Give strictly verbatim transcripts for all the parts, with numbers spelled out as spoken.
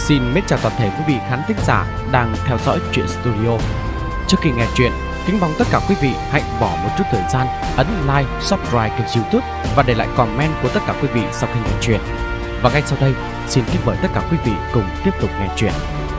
Xin mến chào toàn thể quý vị khán thính giả đang theo dõi Truyện Studio. Trước khi nghe chuyện, kính mong tất cả quý vị hãy bỏ một chút thời gian ấn like, subscribe kênh YouTube và để lại comment của tất cả quý vị sau khi nghe chuyện. Và ngay sau đây, xin kính mời tất cả quý vị cùng tiếp tục nghe chuyện.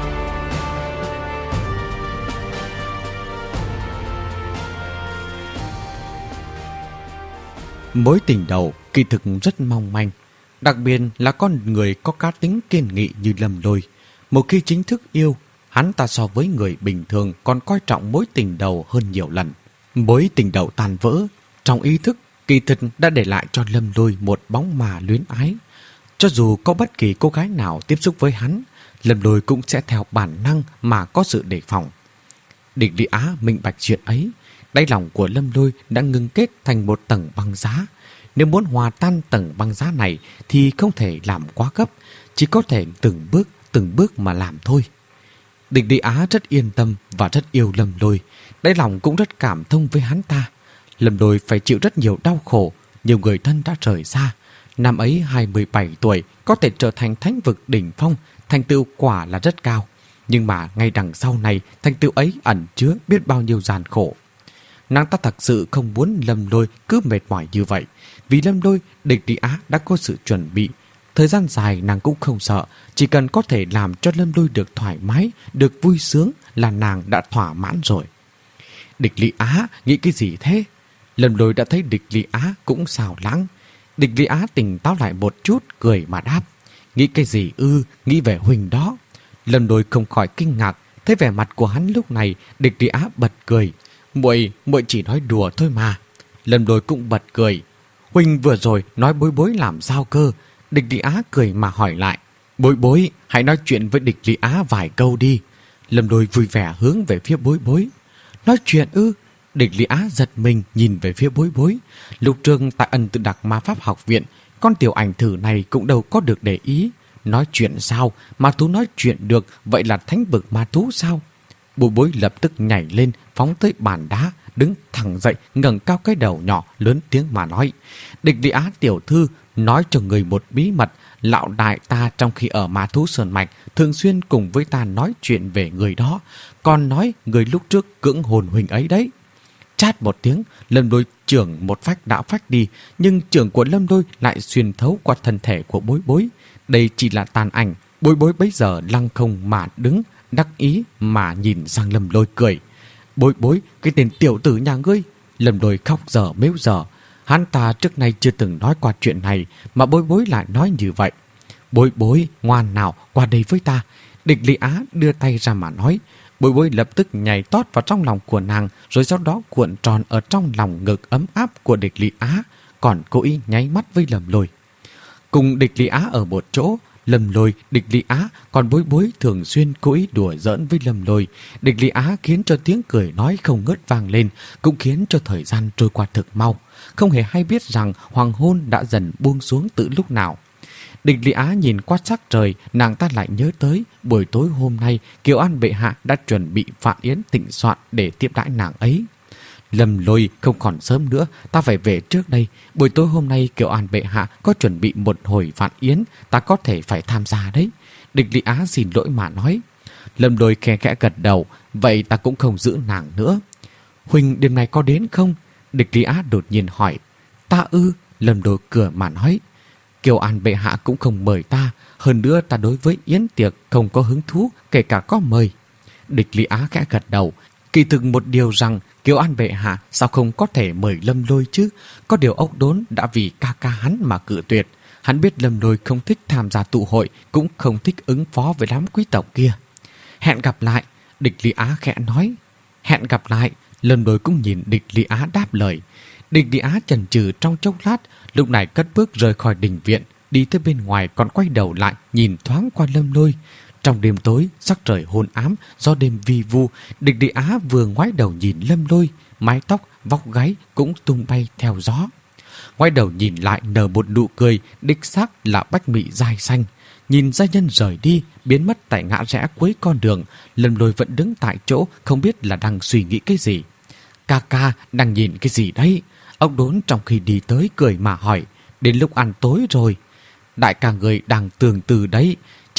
Mối tình đầu kỳ thực rất mong manh, đặc biệt là con người có cá tính kiên nghị như Lâm Lôi. Một khi chính thức yêu, hắn ta so với người bình thường còn coi trọng mối tình đầu hơn nhiều lần. Mối tình đầu tan vỡ, trong ý thức kỳ thực đã để lại cho Lâm Lôi một bóng ma luyến ái. Cho dù có bất kỳ cô gái nào tiếp xúc với hắn, Lâm Lôi cũng sẽ theo bản năng mà có sự đề phòng. Địch Lý Á minh bạch chuyện ấy, đáy lòng của Lâm Lôi đã ngưng kết thành một tầng băng giá. Nếu muốn hòa tan tầng băng giá này thì không thể làm quá gấp, chỉ có thể từng bước từng bước mà làm thôi. Địch Lý Á rất yên tâm và rất yêu Lâm Lôi, đáy lòng cũng rất cảm thông với hắn ta. Lâm Lôi phải chịu rất nhiều đau khổ, nhiều người thân đã rời xa. Năm ấy hai mươi bảy tuổi, có thể trở thành thánh vực đỉnh phong, thành tựu quả là rất cao. Nhưng mà ngay đằng sau này, thành tựu ấy ẩn chứa biết bao nhiêu gian khổ. Nàng ta thật sự không muốn Lâm Lôi cứ mệt mỏi như vậy. Vì Lâm Lôi, Địch Lý Á đã có sự chuẩn bị. Thời gian dài nàng cũng không sợ, chỉ cần có thể làm cho Lâm Lôi được thoải mái, được vui sướng là nàng đã thỏa mãn rồi. Địch Lý Á nghĩ cái gì thế? Lâm Lôi đã thấy Địch Lý Á cũng xào lãng. Địch Lý Á tỉnh táo lại một chút, cười mà đáp. Nghĩ cái gì ư? Nghĩ về Huỳnh đó. Lâm Lôi không khỏi kinh ngạc, thấy vẻ mặt của hắn lúc này. Địch Lý Á bật cười. Muội, muội chỉ nói đùa thôi mà. Lâm Lôi cũng bật cười. Huỳnh vừa rồi nói Bối Bối làm sao cơ? Địch Lý Á cười mà hỏi lại. Bối Bối, hãy nói chuyện với Địch Lý Á vài câu đi. Lâm Lôi vui vẻ hướng về phía Bối Bối. Nói chuyện ư? Địch Lý Á giật mình nhìn về phía Bối Bối. Lúc trường tại Ân Tự Đặc Ma Pháp Học Viện, con tiểu ảnh thử này cũng đâu có được để ý. Nói chuyện sao? Ma thú nói chuyện được, vậy là thánh vực ma thú sao? Bối Bối lập tức nhảy lên, phóng tới bàn đá, đứng thẳng dậy, ngẩng cao cái đầu nhỏ, lớn tiếng mà nói. Địch Lý Á tiểu thư, nói cho người một bí mật. Lão đại ta trong khi ở Ma Thú Sơn Mạch thường xuyên cùng với ta nói chuyện về người đó, còn nói người lúc trước cưỡng hồn Huỳnh ấy đấy. Chát một tiếng, Lâm Lôi trưởng một phách đã phách đi, nhưng trưởng của Lâm Lôi lại xuyên thấu qua thân thể của Bối Bối. Đây chỉ là tàn ảnh. Bối Bối bấy giờ lăng không mà đứng, đắc ý mà nhìn sang Lâm Lôi cười. Bối Bối, cái tên tiểu tử nhà ngươi. Lâm Lôi khóc dở mếu dở. Hắn ta trước nay chưa từng nói qua chuyện này, mà Bối Bối lại nói như vậy. Bối Bối, ngoan nào, qua đây với ta. Địch Lý Á đưa tay ra mà nói. Bối Bối lập tức nhảy tót vào trong lòng của nàng, rồi sau đó cuộn tròn ở trong lòng ngực ấm áp của Địch Lý Á, còn cố ý nháy mắt với Lâm Lôi. Cùng Địch Lý Á ở một chỗ, Lâm Lôi, Địch Lý Á, còn Bối Bối thường xuyên cố ý đùa giỡn với Lâm Lôi. Địch Lý Á khiến cho tiếng cười nói không ngớt vang lên, cũng khiến cho thời gian trôi qua thực mau, không hề hay biết rằng hoàng hôn đã dần buông xuống từ lúc nào. Địch Lý Á nhìn qua sắc trời, nàng ta lại nhớ tới buổi tối hôm nay Kiều An bệ hạ đã chuẩn bị phạn yến thịnh soạn để tiếp đãi nàng ấy. Lâm Lôi, không còn sớm nữa, ta phải về trước đây. Buổi tối hôm nay Kiều An bệ hạ có chuẩn bị một hồi phạn yến, ta có thể phải tham gia đấy. Địch Lý Á xin lỗi mà nói. Lâm Lôi khe khẽ gật đầu. Vậy ta cũng không giữ nàng nữa. Huỳnh đêm nay có đến không? Địch Lý Á đột nhiên hỏi. Ta ư? Lâm Lôi cười mà nói. Kiều An bệ hạ cũng không mời ta, hơn nữa ta đối với yến tiệc không có hứng thú, kể cả có mời. Địch Lý Á khẽ gật đầu. Kỳ thực một điều rằng Kiều An bệ hạ sao không có thể mời Lâm Lôi chứ? Có điều Ốc Đốn đã vì ca ca hắn mà cự tuyệt. Hắn biết Lâm Lôi không thích tham gia tụ hội, cũng không thích ứng phó với đám quý tộc kia. Hẹn gặp lại, Địch Lý Á khẽ nói. Hẹn gặp lại, Lâm Lôi cũng nhìn Địch Lý Á đáp lời. Địch Lý Á chần chừ trong chốc lát, lúc này cất bước rời khỏi đình viện, đi tới bên ngoài còn quay đầu lại nhìn thoáng qua Lâm Lôi. Trong đêm tối, sắc trời hôn ám, do đêm vi vu, Địch Lý Á vừa ngoái đầu nhìn Lâm Lôi, mái tóc, vóc gáy cũng tung bay theo gió. Ngoái đầu nhìn lại nở một nụ cười, đích xác là bách mị dai xanh. Nhìn gia nhân rời đi, biến mất tại ngã rẽ cuối con đường, Lâm Lôi vẫn đứng tại chỗ, không biết là đang suy nghĩ cái gì. Ca ca đang nhìn cái gì đấy? Ốc Đốn trong khi đi tới cười mà hỏi. Đến lúc ăn tối rồi. Đại ca người đang tường từ đấy. Chỉ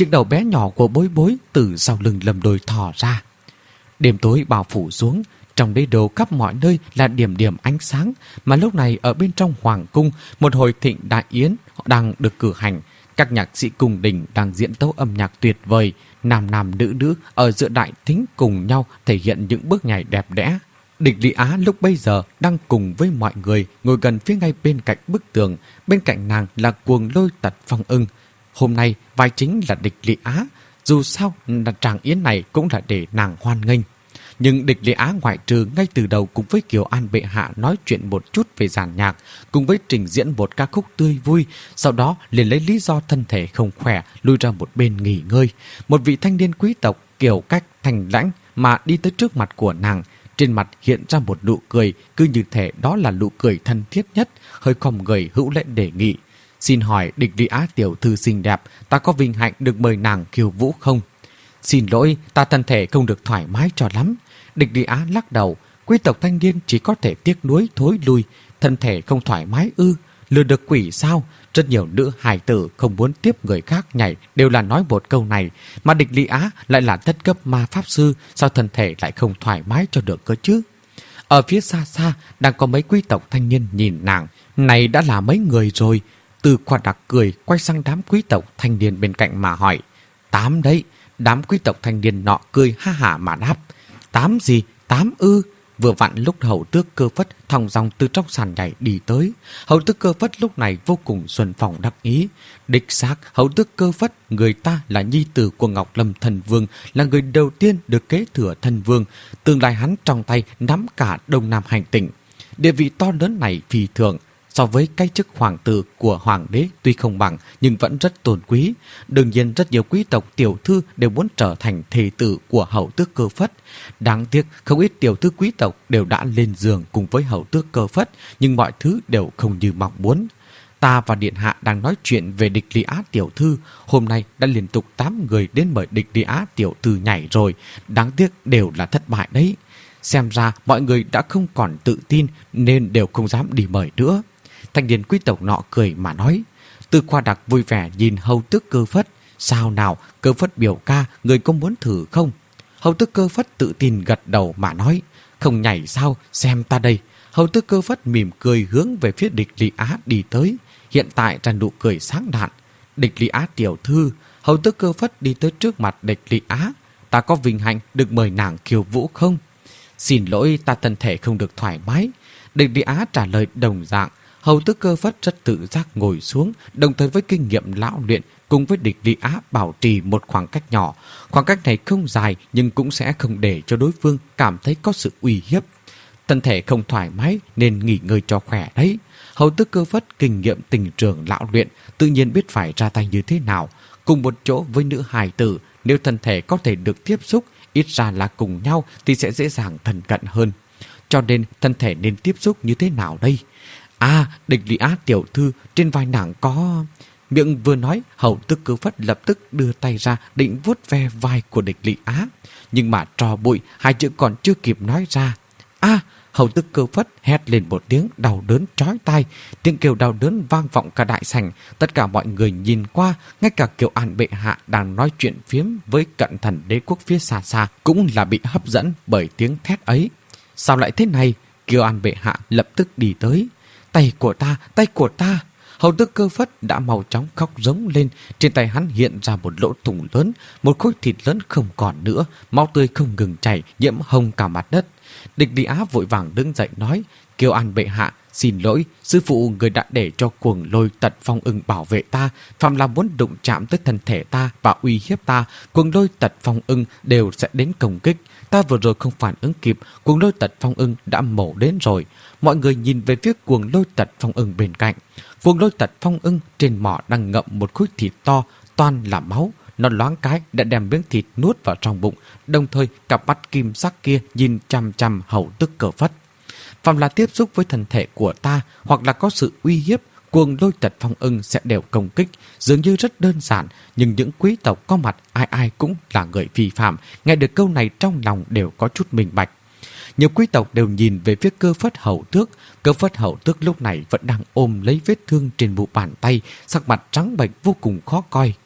chiếc đầu bé nhỏ của Bối Bối từ sau lưng Lâm Lôi thò ra. Đêm tối bao phủ xuống, trong đế đô khắp mọi nơi là điểm điểm ánh sáng, mà lúc này ở bên trong hoàng cung, một hồi thịnh đại yến đang được cử hành. Các nhạc sĩ cung đình đang diễn tấu âm nhạc tuyệt vời, nam nam nữ nữ ở giữa đại thính cùng nhau thể hiện những bước nhảy đẹp đẽ. Địch Lý Á lúc bây giờ đang cùng với mọi người ngồi gần phía ngay bên cạnh bức tường, bên cạnh nàng là Cuồng Lôi Tật Phong Ưng. Hôm nay vai chính là Địch Lý Á, dù sao là tràng yến này cũng là để nàng hoan nghênh. Nhưng Địch Lý Á ngoại trừ ngay từ đầu cùng với Kiều An bệ hạ nói chuyện một chút về giàn nhạc, cùng với trình diễn một ca khúc tươi vui, sau đó liền lấy lý do thân thể không khỏe lui ra một bên nghỉ ngơi. Một vị thanh niên quý tộc kiểu cách thành lãnh mà đi tới trước mặt của nàng, trên mặt hiện ra một nụ cười, cứ như thể đó là nụ cười thân thiết nhất, hơi khom người hữu lễ đề nghị: "Xin hỏi Địch Lý Á tiểu thư xinh đẹp, ta có vinh hạnh được mời nàng khiêu vũ không?" "Xin lỗi, ta thân thể không được thoải mái cho lắm." Địch Lý Á lắc đầu. Quý tộc thanh niên chỉ có thể tiếc nuối thối lui. Thân thể không thoải mái ư? Lừa được quỷ sao? Rất nhiều nữ hài tử không muốn tiếp người khác nhảy đều là nói một câu này, mà Địch Lý Á lại là thất cấp ma pháp sư, sao thân thể lại không thoải mái cho được cơ chứ? Ở phía xa xa đang có mấy quý tộc thanh niên nhìn nàng. Này đã là mấy người rồi? Từ Khoa Đặc cười quay sang đám quý tộc thanh niên bên cạnh mà hỏi: "Tám đấy." Đám quý tộc thanh niên nọ cười ha hả mà đáp: "Tám gì? Tám ư?" Vừa vặn lúc Hầu Tước Cơ Phất thong dong từ trong sàn nhảy đi tới. Hầu Tước Cơ Phất lúc này vô cùng xuân phong đắc ý. Đích xác, Hầu Tước Cơ Phất, người ta là nhi tử của Ngọc Lâm Thần Vương, là người đầu tiên được kế thừa Thần Vương. Tương lai hắn trong tay nắm cả Đông Nam hành tinh. Địa vị to lớn này phi thường. So với cái chức hoàng tử của hoàng đế tuy không bằng nhưng vẫn rất tôn quý. Đương nhiên rất nhiều quý tộc tiểu thư đều muốn trở thành thê tử của Hầu Tước Cơ Phất. Đáng tiếc không ít tiểu thư quý tộc đều đã lên giường cùng với Hầu Tước Cơ Phất, nhưng mọi thứ đều không như mong muốn. Ta và điện hạ đang nói chuyện về Địch Lý Á tiểu thư, hôm nay đã liên tục tám người đến mời Địch Lý Á tiểu thư nhảy rồi, đáng tiếc đều là thất bại đấy. Xem ra mọi người đã không còn tự tin nên đều không dám đi mời nữa. Thanh niên quý tộc nọ cười mà nói. Từ Khoa Đặc vui vẻ nhìn Hầu Tước Cơ Phất: "Sao nào, Cơ Phất biểu ca, người có muốn thử không?" Hầu Tước Cơ Phất tự tin gật đầu mà nói: "Không nhảy sao, xem ta đây." Hầu Tước Cơ Phất mỉm cười hướng về phía Địch Lý Á đi tới, hiện tại ra nụ cười sáng lạn. "Địch Lý Á tiểu thư." Hầu Tước Cơ Phất đi tới trước mặt Địch Lý Á: "Ta có vinh hạnh được mời nàng khiêu vũ không?" "Xin lỗi, ta thân thể không được thoải mái." Địch Lý Á trả lời đồng dạng. Hầu Tước Cơ Phất rất tự giác ngồi xuống, đồng thời với kinh nghiệm lão luyện cùng với Địch Lý Á bảo trì một khoảng cách nhỏ. Khoảng cách này không dài nhưng cũng sẽ không để cho đối phương cảm thấy có sự uy hiếp. Thân thể không thoải mái nên nghỉ ngơi cho khỏe đấy. Hầu Tước Cơ Phất kinh nghiệm tình trường lão luyện, tự nhiên biết phải ra tay như thế nào. Cùng một chỗ với nữ hài tử, nếu thân thể có thể được tiếp xúc, ít ra là cùng nhau thì sẽ dễ dàng thân cận hơn. Cho nên thân thể nên tiếp xúc như thế nào đây? "À, Địch Lý Á tiểu thư, trên vai nàng có..." Miệng vừa nói, Hầu Tước Cơ Phất lập tức đưa tay ra định vuốt ve vai của Địch Lý Á. Nhưng mà trò bụi, hai chữ còn chưa kịp nói ra. "À!" Hầu Tước Cơ Phất hét lên một tiếng đau đớn chói tai. Tiếng kêu đau đớn vang vọng cả đại sảnh. Tất cả mọi người nhìn qua, ngay cả Kiều An bệ hạ đang nói chuyện phiếm với cận thần đế quốc phía xa xa cũng là bị hấp dẫn bởi tiếng thét ấy. "Sao lại thế này?" Kiều An bệ hạ lập tức đi tới. "Tay của ta, tay của ta!" Hầu Tước Cơ Phất đã mau chóng khóc giống lên. Trên tay hắn hiện ra một lỗ thủng lớn, một khối thịt lớn không còn nữa, máu tươi không ngừng chảy, nhiễm hồng cả mặt đất. Địch Lý Á vội vàng đứng dậy nói: "Kiều An bệ hạ, xin lỗi, sư phụ người đã để cho Cuồng Lôi Tật Phong Ưng bảo vệ ta, phàm là muốn đụng chạm tới thân thể ta và uy hiếp ta, Cuồng Lôi Tật Phong Ưng đều sẽ đến công kích. Ta vừa rồi không phản ứng kịp, Cuồng Lôi Tật Phong Ưng đã mổ đến rồi." Mọi người nhìn về phía Cuồng Lôi Tật Phong Ưng bên cạnh. Cuồng Lôi Tật Phong Ưng trên mỏ đang ngậm một khối thịt to, toàn là máu. Nó loáng cái đã đem miếng thịt nuốt vào trong bụng, đồng thời cặp mắt kim sắc kia nhìn chằm chằm Hầu Tước Cơ Phất. "Phàm là tiếp xúc với thân thể của ta hoặc là có sự uy hiếp, Cuồng Lôi Tật Phong Ưng sẽ đều công kích." Dường như rất đơn giản, nhưng những quý tộc có mặt ai ai cũng là người vi phạm, nghe được câu này trong lòng đều có chút minh bạch. Nhiều quý tộc đều nhìn về phía Cơ Phất Hầu Tước. Cơ Phất Hầu Tước lúc này vẫn đang ôm lấy vết thương trên mu bàn tay, sắc mặt trắng bệch vô cùng khó coi.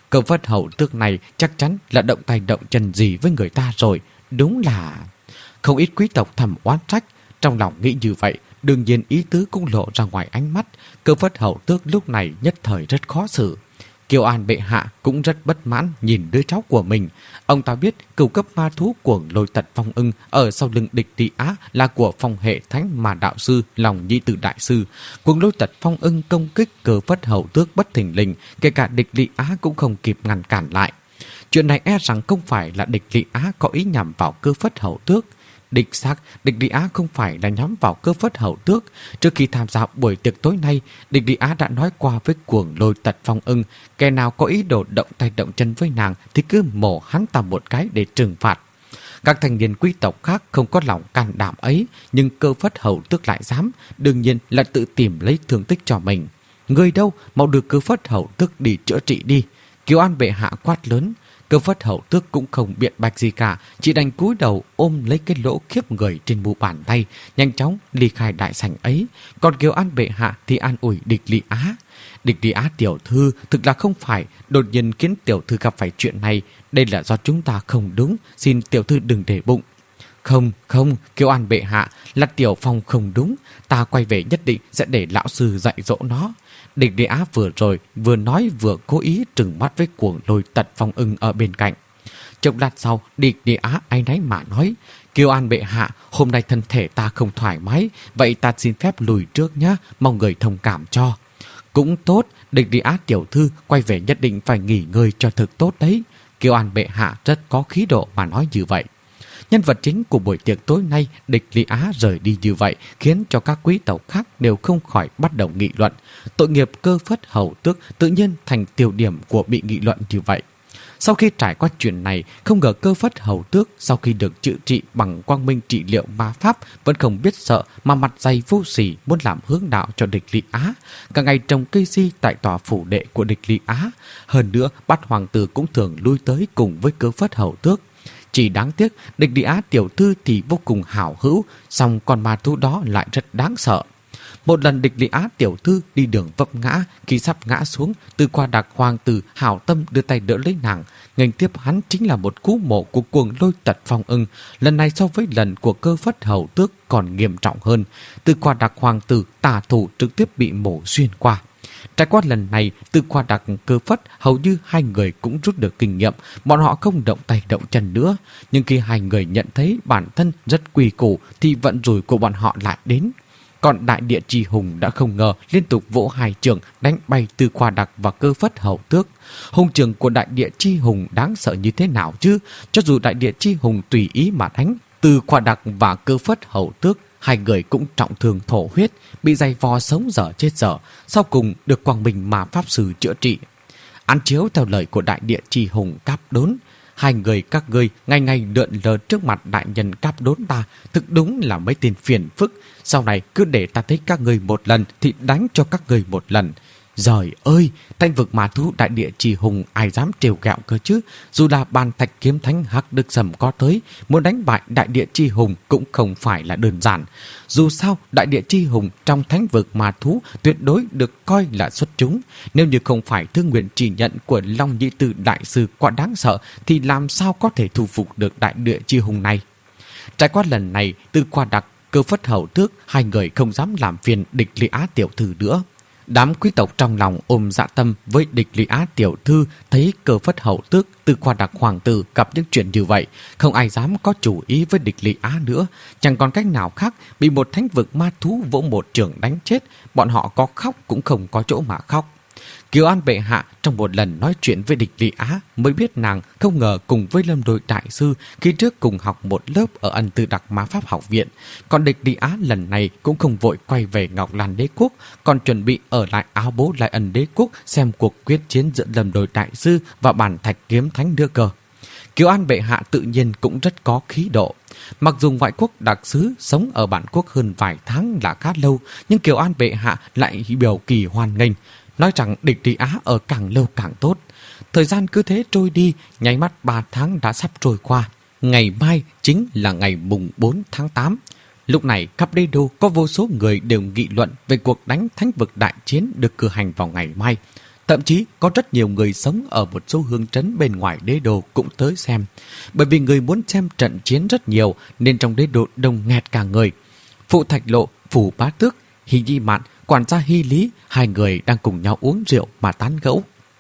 Cậu Phất hậu tước này chắc chắn là động tay động chân gì với người ta rồi. Đúng là... Không ít quý tộc thầm oán trách. Trong lòng nghĩ như vậy, đương nhiên ý tứ cũng lộ ra ngoài ánh mắt. Cậu Phất hậu tước lúc này nhất thời rất khó xử. Kiều An bệ hạ cũng rất bất mãn nhìn đứa cháu của mình. Ông ta biết cửu cấp ma thú cuồng lôi tật phong ưng ở sau lưng địch Lý Á là của phong hệ thánh mà đạo sư Lòng Nhi Tử đại sư. Cuồng lôi tật phong ưng công kích Cờ Phất hậu tước bất thình lình, kể cả địch Lý Á cũng không kịp ngăn cản lại. Chuyện này e rằng không phải là địch Lý Á có ý nhằm vào Cơ Phất hậu tước. Địch xác, địch Lý Á không phải là nhắm vào Cơ Phất hậu tước. Trước khi tham gia buổi tiệc tối nay, địch Lý Á đã nói qua với cuồng lôi tật phong ưng, kẻ nào có ý đồ động tay động chân với nàng thì cứ mổ hắn ta một cái để trừng phạt. Các thành niên quý tộc khác không có lòng can đảm ấy, nhưng Cơ Phất hậu tước lại dám, đương nhiên là tự tìm lấy thương tích cho mình. Người đâu, mau đưa Cơ Phất hậu tước đi chữa trị đi. Kiều An bệ hạ quát lớn. Cơ Phất hậu tước cũng không biện bạch gì cả, chỉ đành cúi đầu ôm lấy cái lỗ khiếp người trên mu bàn tay, nhanh chóng ly khai đại sảnh ấy. Còn Kiều An bệ hạ thì an ủi địch Lý Á. Địch Lý Á tiểu thư thực là không phải, đột nhiên khiến tiểu thư gặp phải chuyện này, đây là do chúng ta không đúng, xin tiểu thư đừng để bụng. Không, không, Kiều An bệ hạ, là Tiểu Phong không đúng, ta quay về nhất định sẽ để lão sư dạy dỗ nó. Địch Lý Á vừa rồi vừa nói vừa cố ý trừng mắt với cuồng lôi tật phong ưng ở bên cạnh. Chốc lát sau, địch Lý Á áy náy mà nói, Kiều An bệ hạ, hôm nay thân thể ta không thoải mái, vậy ta xin phép lùi trước nhé, mong người thông cảm cho. Cũng tốt, địch Lý Á tiểu thư quay về nhất định phải nghỉ ngơi cho thực tốt đấy. Kiều An bệ hạ rất có khí độ mà nói như vậy. Nhân vật chính của buổi tiệc tối nay, địch Lý Á rời đi như vậy khiến cho các quý tộc khác đều không khỏi bắt đầu nghị luận. Tội nghiệp Cơ Phất hậu tước tự nhiên thành tiêu điểm của bị nghị luận như vậy. Sau khi trải qua chuyện này, không ngờ Cơ Phất hậu tước sau khi được chữa trị bằng quang minh trị liệu ma pháp vẫn không biết sợ mà mặt dày vô sỉ muốn làm hướng đạo cho địch Lý Á. Cả ngày trồng cây si tại tòa phủ đệ của địch Lý Á. Hơn nữa, bát hoàng tử cũng thường lui tới cùng với Cơ Phất hậu tước. Chỉ đáng tiếc, địch Lý Á tiểu thư thì vô cùng hảo hữu, song con ma thú đó lại rất đáng sợ. Một lần địch Lý Á tiểu thư đi đường vấp ngã, khi sắp ngã xuống, Tư Khoa Đặc hoàng tử hảo tâm đưa tay đỡ lấy nàng. Nghênh tiếp hắn chính là một cú mổ của cuồng lôi tật phong ưng. Lần này so với lần của Cơ Phất hậu tước còn nghiêm trọng hơn. Tư Khoa Đặc hoàng tử tà thủ trực tiếp bị mổ xuyên qua. Trải qua lần này, Tư Khoa Đặc Cơ Phất hầu như hai người cũng rút được kinh nghiệm, bọn họ không động tay động chân nữa. Nhưng khi hai người nhận thấy bản thân rất quy củ thì vận rủi của bọn họ lại đến. Còn Đại Địa Chi Hùng đã không ngờ liên tục vỗ hai trường đánh bay Tư Khoa Đặc và Cơ Phất hậu tước. Hung trường của Đại Địa Chi Hùng đáng sợ như thế nào chứ? Cho dù Đại Địa Chi Hùng tùy ý mà đánh, Tư Khoa Đặc và Cơ Phất hậu tước hai người cũng trọng thương thổ huyết, bị dày vò sống dở chết dở, sau cùng được quang minh mà pháp sư chữa trị. Án chiếu theo lời của Đại Địa Chi Hùng Cáp Đốn, hai người các ngươi ngày ngày lượn lờ trước mặt đại nhân Cáp Đốn ta, thực đúng là mấy tên phiền phức. Sau này cứ để ta thấy các ngươi một lần thì đánh cho các ngươi một lần. Giời ơi, thanh vực ma thú Đại Địa Chi Hùng ai dám trêu ghẹo cơ chứ? Dù là bàn thạch kiếm thánh Hắc Đức Sầm có tới, muốn đánh bại Đại Địa Chi Hùng cũng không phải là đơn giản. Dù sao, Đại Địa Chi Hùng trong thánh vực ma thú tuyệt đối được coi là xuất chúng. Nếu như không phải thương nguyện chỉ nhận của Long Nhi Tử đại sư quá đáng sợ, thì làm sao có thể thu phục được Đại Địa Chi Hùng này? Trải qua lần này, Tư Khoa Đặc, Cơ Phất hậu tước, hai người không dám làm phiền địch Lý Á tiểu thư nữa. Đám quý tộc trong lòng ôm dạ tâm với địch Lý Á tiểu thư, thấy Cơ Phất hậu tước, Tư Khoa Đặc hoàng tử gặp những chuyện như vậy, không ai dám có chủ ý với địch Lý Á nữa. Chẳng còn cách nào khác, bị một thánh vực ma thú vỗ một trường đánh chết, bọn họ có khóc cũng không có chỗ mà khóc. Kiều An bệ hạ trong một lần nói chuyện với địch Lý Á mới biết nàng không ngờ cùng với Lâm Đôi đại sư khi trước cùng học một lớp ở Ân Tư Đặc Ma Pháp học viện. Còn địch Lý Á lần này cũng không vội quay về Ngọc Lan Đế quốc, còn chuẩn bị ở lại Áo Bố Lại Ân Đế quốc xem cuộc quyết chiến giữa Lâm Đôi đại sư và Bản Thạch Kiếm Thánh nữa cơ. Kiều An bệ hạ tự nhiên cũng rất có khí độ. Mặc dù ngoại quốc đặc sứ sống ở bản quốc hơn vài tháng là khá lâu, nhưng Kiều An bệ hạ lại biểu kỳ hoan nghênh, nói rằng địch Lý Á ở càng lâu càng tốt. Thời gian cứ thế trôi đi, nháy mắt ba tháng đã sắp trôi qua. Ngày mai chính là ngày mùng bốn tháng tám. Lúc này khắp đế đô có vô số người đều nghị luận về cuộc đánh thánh vực đại chiến được cử hành vào ngày mai. Thậm chí có rất nhiều người sống ở một số hương trấn bên ngoài đế đô cũng tới xem. Bởi vì người muốn xem trận chiến rất nhiều nên trong đế đô đông nghẹt cả người. Phụ Thạch Lộ, Phủ Bá Tước, Hy Nhi Mạn, quản gia Hy Lý, hai người đang cùng nhau uống rượu mà tán gẫu.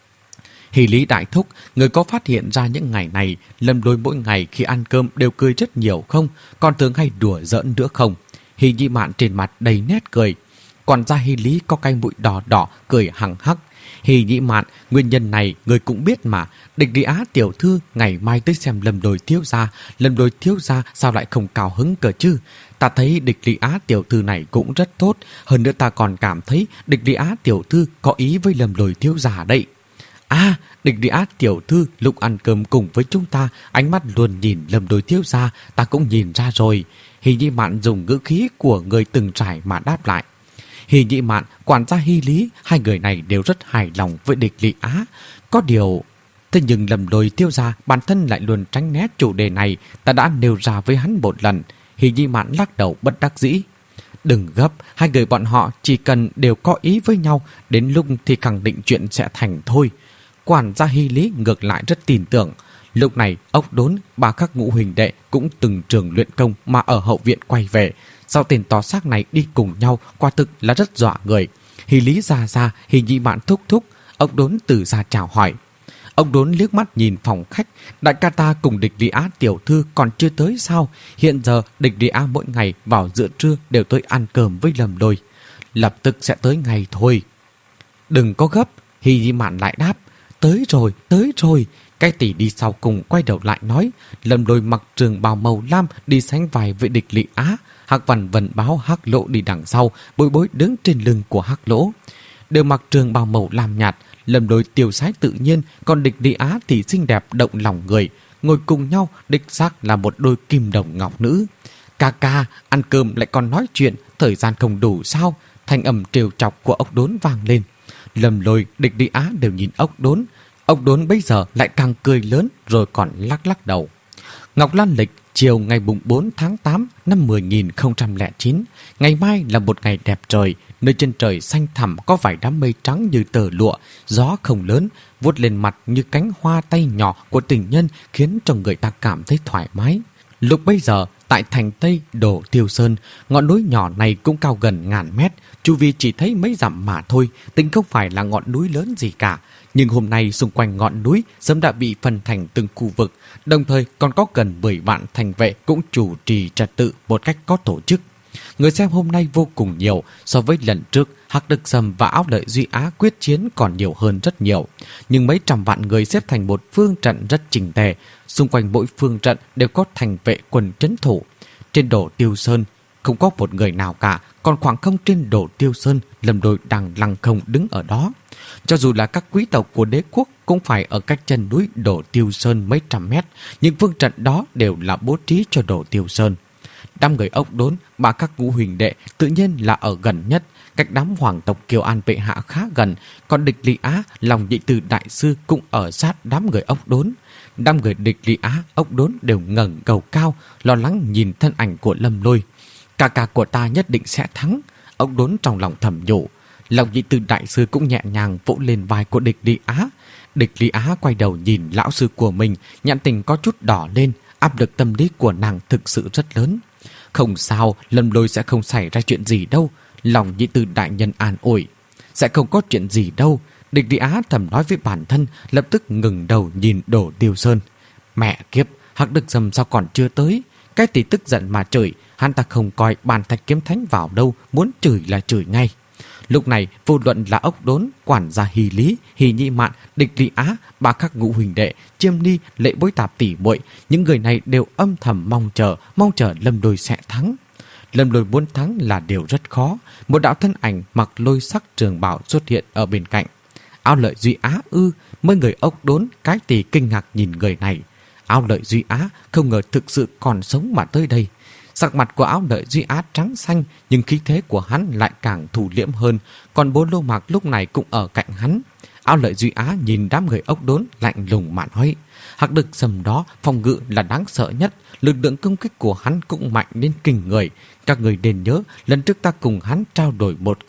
Hy Lý đại thúc, người có phát hiện ra những ngày này, Lâm Lôi mỗi ngày khi ăn cơm đều cười rất nhiều không? Còn thường hay đùa giỡn nữa không? Hy Nhi Mạn trên mặt đầy nét cười. Quản gia Hy Lý có cái mũi đỏ đỏ, cười hằng hắc. Hy Nhi Mạn, nguyên nhân này người cũng biết mà. Địch Lý Á tiểu thư ngày mai tới xem Lâm Lôi thiếu gia. Lâm Lôi thiếu gia sao lại không cao hứng cơ chứ? Ta thấy Địch Lý Á tiểu thư này cũng rất tốt. Hơn nữa ta còn cảm thấy Địch Lý Á tiểu thư có ý với Lâm Lôi thiếu gia đấy. À, Địch Lý Á tiểu thư lúc ăn cơm cùng với chúng ta, ánh mắt luôn nhìn Lâm Lôi thiếu gia, ta cũng nhìn ra rồi. Hy Nhi Mạn dùng ngữ khí của người từng trải mà đáp lại. Hy Nhi Mạn, quản gia Hy Lý, hai người này đều rất hài lòng với Địch Lý Á. Có điều... Thế nhưng Lâm Lôi thiếu gia bản thân lại luôn tránh né chủ đề này, ta đã nêu ra với hắn một lần. Hy Nhi Mạn lắc đầu bất đắc dĩ. Đừng gấp, hai người bọn họ chỉ cần đều có ý với nhau, đến lúc thì khẳng định chuyện sẽ thành thôi. Quản gia Hy Lý ngược lại rất tin tưởng. Lúc này, Ốc Đốn, ba các ngũ huỳnh đệ cũng từng trường luyện công mà ở hậu viện quay về. Sao tên to xác này đi cùng nhau, quả thực là rất dọa người. Hy Lý ra ra, Hy Nhi Mạn thúc thúc, Ốc Đốn từ ra chào hỏi. Ốc Đốn liếc mắt nhìn phòng khách, đại ca ta cùng Địch Lý Á tiểu thư còn chưa tới sao? Hiện giờ Địch Lý Á mỗi ngày vào giữa trưa đều tới ăn cơm với Lâm Lôi. Lập tức sẽ tới ngày thôi. Đừng có gấp, Hy Nhi Mạn lại đáp. Tới rồi, tới rồi. Cái tỷ đi sau cùng quay đầu lại nói. Lâm Lôi mặc trường bào màu lam đi sánh vai với Địch Lý Á. Hắc Văn Vân báo Hắc Lỗ đi đằng sau, Bối Bối đứng trên lưng của Hắc Lỗ. Đều mặc trường bào màu lam nhạt, Lâm Lôi tiêu sái tự nhiên, còn Địch Lý Á thì xinh đẹp động lòng người. Ngồi cùng nhau, đích xác là một đôi kim đồng ngọc nữ. Ca ca, ăn cơm lại còn nói chuyện, thời gian không đủ sao? Thanh âm trêu chọc của Ốc Đốn vang lên. Lâm Lôi, Địch Lý Á đều nhìn Ốc Đốn. Ốc Đốn bây giờ lại càng cười lớn rồi còn lắc lắc đầu. Ngọc Lan lịch, chiều ngày bốn tháng tám năm mười nghìn không trăm lẻ chín. Ngày mai là một ngày đẹp trời. Nơi trên trời xanh thẳm có vài đám mây trắng như tờ lụa. Gió không lớn, vuốt lên mặt như cánh hoa tay nhỏ của tình nhân, khiến cho người ta cảm thấy thoải mái. Lúc bây giờ, tại thành Tây Đồ Tiêu Sơn, ngọn núi nhỏ này cũng cao gần ngàn mét. Chu vi chỉ thấy mấy dặm mà thôi, tính không phải là ngọn núi lớn gì cả. Nhưng hôm nay xung quanh ngọn núi sớm đã bị phân thành từng khu vực, đồng thời còn có gần mười vạn thành vệ cũng chủ trì trật tự một cách có tổ chức. Người xem hôm nay vô cùng nhiều, so với lần trước Hắc Đức Sâm và Áo Lợi Duy Á quyết chiến còn nhiều hơn rất nhiều. Nhưng mấy trăm vạn người xếp thành một phương trận rất chỉnh tề, xung quanh mỗi phương trận đều có thành vệ quân trấn thủ. Trên Đồ Tiêu Sơn không có một người nào cả, còn khoảng không trên Đồ Tiêu Sơn, Lâm Lôi đang lăng không đứng ở đó. Cho dù là các quý tộc của đế quốc cũng phải ở cách chân núi Đồ Tiêu Sơn mấy trăm mét, nhưng phương trận đó đều là bố trí cho Đồ Tiêu Sơn. Đám người Ốc Đốn, ba các ngũ huỳnh đệ tự nhiên là ở gần nhất, cách đám hoàng tộc Kiều An bệ hạ khá gần, còn Địch Lý Á, Lòng Nhị Từ đại sư cũng ở sát đám người Ốc Đốn. Đám người Địch Lý Á, Ốc Đốn đều ngẩng đầu cao, lo lắng nhìn thân ảnh của Lâm Lôi. Ca ca của ta nhất định sẽ thắng, Ốc Đốn trong lòng thầm nhủ. Lòng Nhị Từ đại sư cũng nhẹ nhàng vỗ lên vai của Địch Lý Á. Địch Lý Á quay đầu nhìn lão sư của mình, nhãn tình có chút đỏ lên, áp lực tâm lý của nàng thực sự rất lớn. Không sao, Lâm Lôi sẽ không xảy ra chuyện gì đâu, Lòng Nhị Từ đại nhân an ủi. Sẽ không có chuyện gì đâu, Địch Lý Á thầm nói với bản thân, lập tức ngừng đầu nhìn Đồ Tiêu Sơn. Mẹ kiếp, Hắc Đức Sâm sao còn chưa tới? Cái tỷ tức giận mà chửi, hắn ta không coi bàn thạch kiếm thánh vào đâu, muốn chửi là chửi ngay. Lúc này, vô luận là Ốc Đốn, quản gia Hy Lý, Hy Nhi Mạn, Địch Lý Á, ba các ngũ huỳnh đệ, Chiêm Ni, Lệ Bối Tạp tỷ muội, những người này đều âm thầm mong chờ, mong chờ Lâm Lôi sẽ thắng. Lâm Lôi muốn thắng là điều rất khó. Một đạo thân ảnh mặc lôi sắc trường bào xuất hiện ở bên cạnh. Áo Lợi Duy Á ư? Mấy người Ốc Đốn, cái tỷ kinh ngạc nhìn người này. Áo Lợi Duy Á không ngờ thực sự còn sống mà tới đây. Sắc mặt của Áo Lợi Duy Á trắng xanh, nhưng khí thế của hắn lại càng thủ liễm hơn, còn Bố Lô Mạc lúc này cũng ở cạnh hắn. Áo Lợi Duy Á nhìn đám người Ốc Đốn lạnh lùng mà nói. Hắc Đức Sâm đó phòng ngự là đáng sợ nhất, lực lượng công kích của hắn cũng mạnh đến kinh người. Các người nên nhớ, lần trước ta cùng hắn trao đổi một kiếm,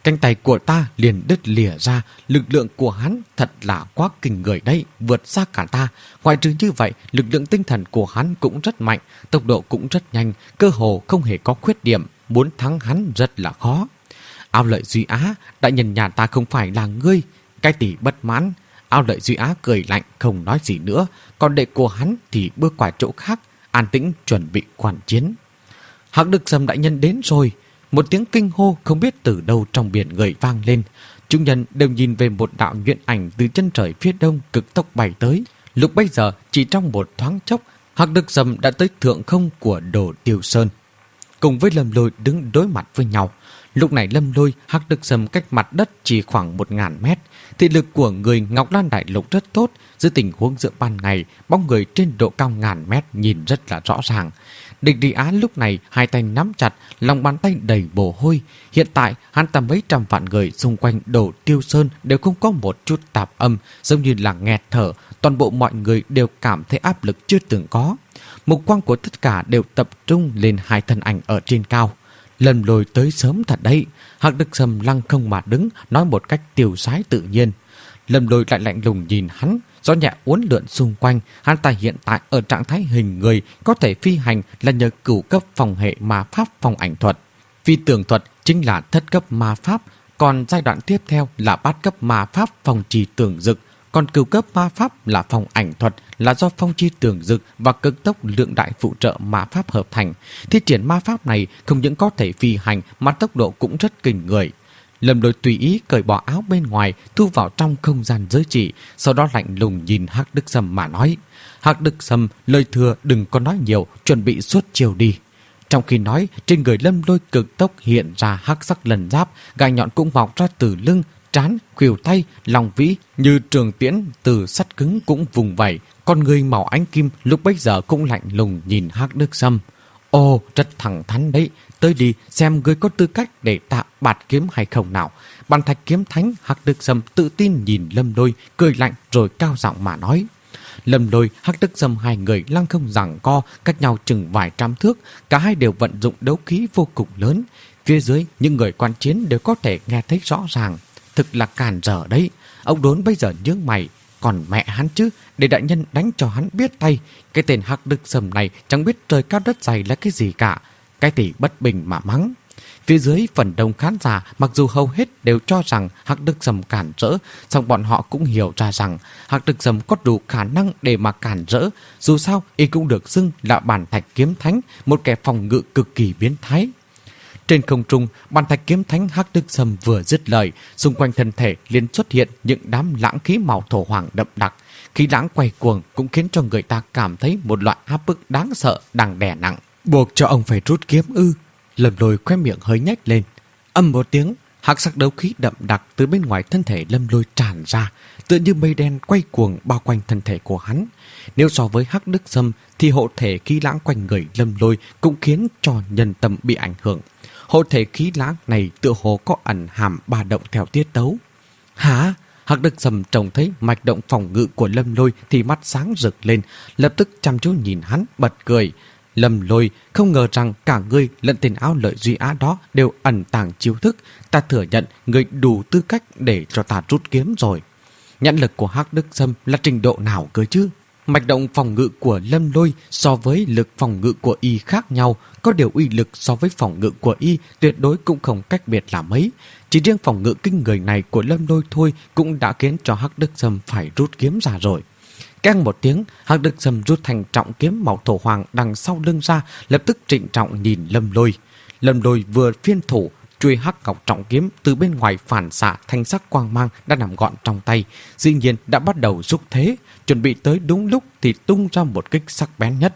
cánh tay của ta liền đứt lìa ra. Lực lượng của hắn thật là quá kinh người đấy, vượt xa cả ta. Ngoài trừ như vậy, lực lượng tinh thần của hắn cũng rất mạnh, tốc độ cũng rất nhanh, cơ hồ không hề có khuyết điểm. Muốn thắng hắn rất là khó. Ao Lợi Duy Á, đại nhân nhà ta không phải là ngươi. Cái tỷ bất mãn. Ao Lợi Duy Á cười lạnh không nói gì nữa. Còn đệ của hắn thì bước qua chỗ khác, an tĩnh chuẩn bị quản chiến. Hắc Đức Sâm đại nhân đến rồi. Một tiếng kinh hô không biết từ đâu trong biển người vang lên. Chúng nhân đều nhìn về một đạo nhuyễn ảnh từ chân trời phía đông cực tốc bay tới. Lúc bây giờ chỉ trong một thoáng chốc, Hắc Đức Sâm đã tới thượng không của Đồ Tiêu Sơn, cùng với Lâm Lôi đứng đối mặt với nhau. Lúc này Lâm Lôi, Hắc Đức Sâm cách mặt đất chỉ khoảng một ngàn mét. Thị lực của người Ngọc Lan Đại Lục rất tốt. Dưới tình huống giữa ban ngày, bóng người trên độ cao ngàn mét nhìn rất là rõ ràng. Địch Đi Á lúc này hai tay nắm chặt, lòng bàn tay đầy mồ hôi. Hiện tại hắn ta mấy trăm vạn người xung quanh Đồ Tiêu Sơn đều không có một chút tạp âm, giống như là nghẹt thở. Toàn bộ mọi người đều cảm thấy áp lực chưa từng có. Mục quang của tất cả đều tập trung lên hai thân ảnh ở trên cao. Lâm Lôi tới sớm thật đấy. Hắc Đức Sâm lăng không mà đứng, nói một cách tiêu sái tự nhiên. Lâm Lôi lại lạnh lùng nhìn hắn, gió nhẹ uốn lượn xung quanh. Hắn ta hiện tại ở trạng thái hình người, có thể phi hành là nhờ cửu cấp phòng hệ ma pháp phong ảnh thuật. Phi tường thuật chính là thất cấp ma pháp, còn giai đoạn tiếp theo là bát cấp ma pháp phong trì tường dực. Còn cửu cấp ma pháp là phong ảnh thuật, là do phong chi tường dực và cực tốc lượng đại phụ trợ ma pháp hợp thành. Thiết triển ma pháp này không những có thể phi hành mà tốc độ cũng rất kinh người. Lâm Lôi tùy ý cởi bỏ áo bên ngoài, thu vào trong không gian giới chỉ, sau đó lạnh lùng nhìn Hắc Đức Sâm mà nói. Hắc Đức Sâm, lời thừa đừng có nói nhiều, chuẩn bị xuất chiều đi. Trong khi nói, trên người Lâm Lôi cực tốc hiện ra hắc sắc lần giáp, gai nhọn cũng mọc ra từ lưng, trán, khuỷu tay, lòng vĩ như trường tiễn từ sắt cứng cũng vùng vẩy. Con người màu ánh kim lúc bấy giờ cũng lạnh lùng nhìn Hắc Đức Sâm. Ồ, rất thẳng thắn đấy, tới đi xem ngươi có tư cách để tạ bạt kiếm hay không nào. Bàn thạch kiếm thánh. Hắc Đức Sâm tự tin nhìn Lâm Lôi, cười lạnh rồi cao giọng mà nói. Lâm Lôi, Hắc Đức Sâm hai người lăng không giằng co, cách nhau chừng vài trăm thước, cả hai đều vận dụng đấu khí vô cùng lớn. Phía dưới những người quan chiến đều có thể nghe thấy rõ ràng. Thực là càn rỡ đấy. Ông Đốn bây giờ nhướng mày. Còn mẹ hắn chứ, để đại nhân đánh cho hắn biết tay. Cái tên Hắc Đức Sâm này chẳng biết trời cao đất dày là cái gì cả. Cái tỷ bất bình mà mắng. Phía dưới phần đông khán giả, mặc dù hầu hết đều cho rằng Hắc Đức Sâm cản rỡ, song bọn họ cũng hiểu ra rằng Hắc Đức Sâm có đủ khả năng để mà cản rỡ. Dù sao, y cũng được xưng là bản thạch kiếm thánh, một kẻ phòng ngự cực kỳ biến thái. Trên không trung, bàn thạch kiếm thánh Hắc Đức Sâm vừa dứt lời, xung quanh thân thể liền xuất hiện những đám lãng khí màu thổ hoàng đậm đặc. Khí lãng quay cuồng cũng khiến cho người ta cảm thấy một loại áp bức đáng sợ đang đè nặng. Buộc cho ông phải rút kiếm ư? Lâm Lôi khóe miệng hơi nhếch lên. Âm một tiếng, hắc sắc đấu khí đậm đặc từ bên ngoài thân thể Lâm Lôi tràn ra, tựa như mây đen quay cuồng bao quanh thân thể của hắn. Nếu so với Hắc Đức Sâm thì hộ thể khí lãng quanh người Lâm Lôi cũng khiến cho nhân tâm bị ảnh hưởng. Hộ thể khí lãng này tựa hồ có ẩn hàm ba động theo tiết tấu. Hả? Hắc Đức Sâm trông thấy mạch động phòng ngự của Lâm Lôi thì mắt sáng rực lên, lập tức chăm chú nhìn hắn bật cười. Lâm Lôi, không ngờ rằng cả ngươi lẫn tên Ao Lợi Duy Á đó đều ẩn tàng chiêu thức. Ta thừa nhận ngươi đủ tư cách để cho ta rút kiếm rồi. Nhãn lực của Hắc Đức Sâm là trình độ nào cơ chứ? Mạch động phòng ngự của Lâm Lôi so với lực phòng ngự của y khác nhau, có điều uy lực so với phòng ngự của y tuyệt đối cũng không cách biệt là mấy. Chỉ riêng phòng ngự kinh người này của Lâm Lôi thôi cũng đã khiến cho Hắc Đức Sâm phải rút kiếm ra rồi. Keng một tiếng, Hắc Đức Sâm rút thành trọng kiếm màu thổ hoàng đằng sau lưng ra, lập tức trịnh trọng nhìn Lâm Lôi. Lâm Lôi vừa phiên thủ, chuôi hắc ngọc trọng kiếm từ bên ngoài phản xạ thanh sắc quang mang đã nằm gọn trong tay, dĩ nhiên đã bắt đầu xúc thế, chuẩn bị tới đúng lúc thì tung ra một kích sắc bén nhất.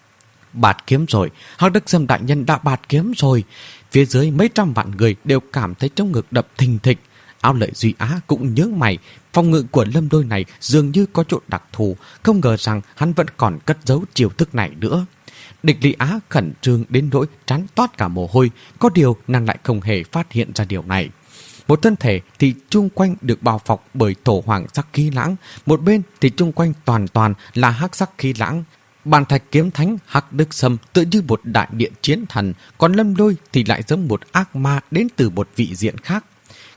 Bạt kiếm rồi, Hắc Đức Sâm đại nhân đã bạt kiếm rồi. Phía dưới mấy trăm vạn người đều cảm thấy trong ngực đập thình thịch. Ao Lợi Duy Á cũng nhớ mày, phòng ngự của Lâm Lôi này dường như có chỗ đặc thù, không ngờ rằng hắn vẫn còn cất giấu chiêu thức này nữa. Địch Lý Á khẩn trương đến nỗi trán toát cả mồ hôi, có điều nàng lại không hề phát hiện ra điều này. Một thân thể thì chung quanh được bao bọc bởi thổ hoàng sắc khí lãng, một bên thì chung quanh toàn toàn là hắc sắc khí lãng. Bàn thạch kiếm thánh Hắc Đức Sâm tự như một đại điện chiến thần, còn Lâm Lôi thì lại giống một ác ma đến từ một vị diện khác.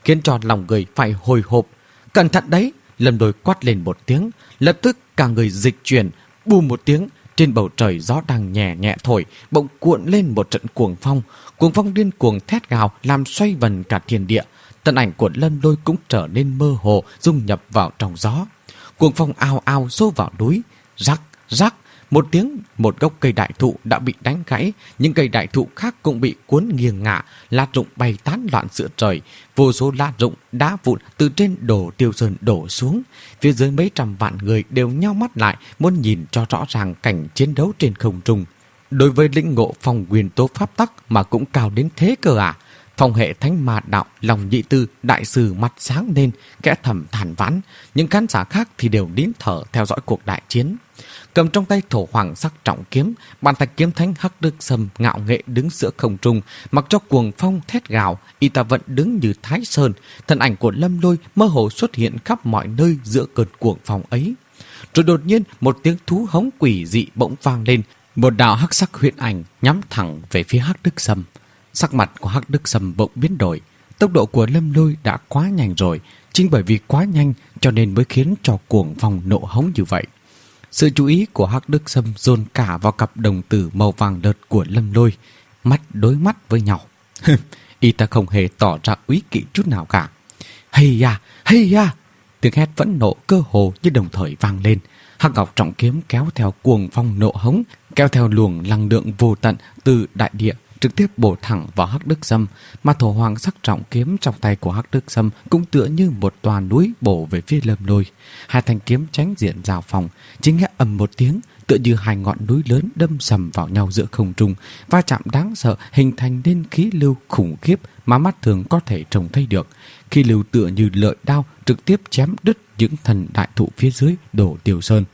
khiến cho lòng người phải hồi hộp. Cẩn thận đấy! Lâm Lôi quát lên một tiếng, lập tức cả người dịch chuyển, bù một tiếng, trên bầu trời gió đang nhẹ nhẹ thổi, bỗng cuộn lên một trận cuồng phong. Cuồng phong điên cuồng thét gào làm xoay vần cả thiên địa. Thân ảnh của Lâm Lôi cũng trở nên mơ hồ, dung nhập vào trong gió. Cuồng phong ào ào xô vào núi, rắc rắc. Một tiếng, một gốc cây đại thụ đã bị đánh gãy, những cây đại thụ khác cũng bị cuốn nghiêng ngả, lá rụng bay tán loạn giữa trời, vô số lá rụng, đá vụn từ trên đổ Tiêu Sơn đổ xuống. Phía dưới mấy trăm vạn người đều nhao mắt lại, muốn nhìn cho rõ ràng cảnh chiến đấu trên không trung. Đối với lĩnh ngộ phong nguyên tố pháp tắc mà cũng cao đến thế cơ à? Phong hệ thánh ma đạo Lòng Nhị Tư đại sư mặt sáng lên, kẽ thầm than vãn. Những khán giả khác thì đều nín thở theo dõi cuộc đại chiến. Cầm trong tay thổ hoàng sắc trọng kiếm, bàn thạch kiếm thánh Hắc Đức Sâm ngạo nghệ đứng giữa không trung, mặc cho cuồng phong thét gào, y ta vẫn đứng như Thái Sơn. Thân ảnh của Lâm Lôi mơ hồ xuất hiện khắp mọi nơi giữa cơn cuồng phong ấy. Rồi đột nhiên một tiếng thú hống quỷ dị bỗng vang lên, một đạo hắc sắc huyễn ảnh nhắm thẳng về phía Hắc Đức Sâm. Sắc mặt của Hắc Đức Sâm bỗng biến đổi. Tốc độ của Lâm Lôi đã quá nhanh rồi, chính bởi vì quá nhanh cho nên mới khiến cho cuồng phong nộ hống như vậy. Sự chú ý của Hắc Đức Sâm dồn cả vào cặp đồng tử màu vàng đợt của Lâm Lôi, mắt đối mắt với nhau. Y ta không hề tỏ ra úy kỵ chút nào cả. Hay da, hay da! Tiếng hét vẫn nộ cơ hồ như đồng thời vang lên. Hắc ngọc trọng kiếm kéo theo cuồng phong nộ hống, kéo theo luồng năng lượng vô tận từ đại địa, trực tiếp bổ thẳng vào Hắc Đức Sâm, mà thổ hoàng sắc trọng kiếm trong tay của Hắc Đức Sâm cũng tựa như một tòa núi bổ về phía Lâm Lôi. Hai thanh kiếm tránh diện giao phòng, chính nghe ầm một tiếng, tựa như hai ngọn núi lớn đâm sầm vào nhau giữa không trung, va chạm đáng sợ hình thành nên khí lưu khủng khiếp mà mắt thường có thể trông thấy được. Khí lưu tựa như lợi đao trực tiếp chém đứt những thần đại thụ phía dưới đổ Tiêu Sơn.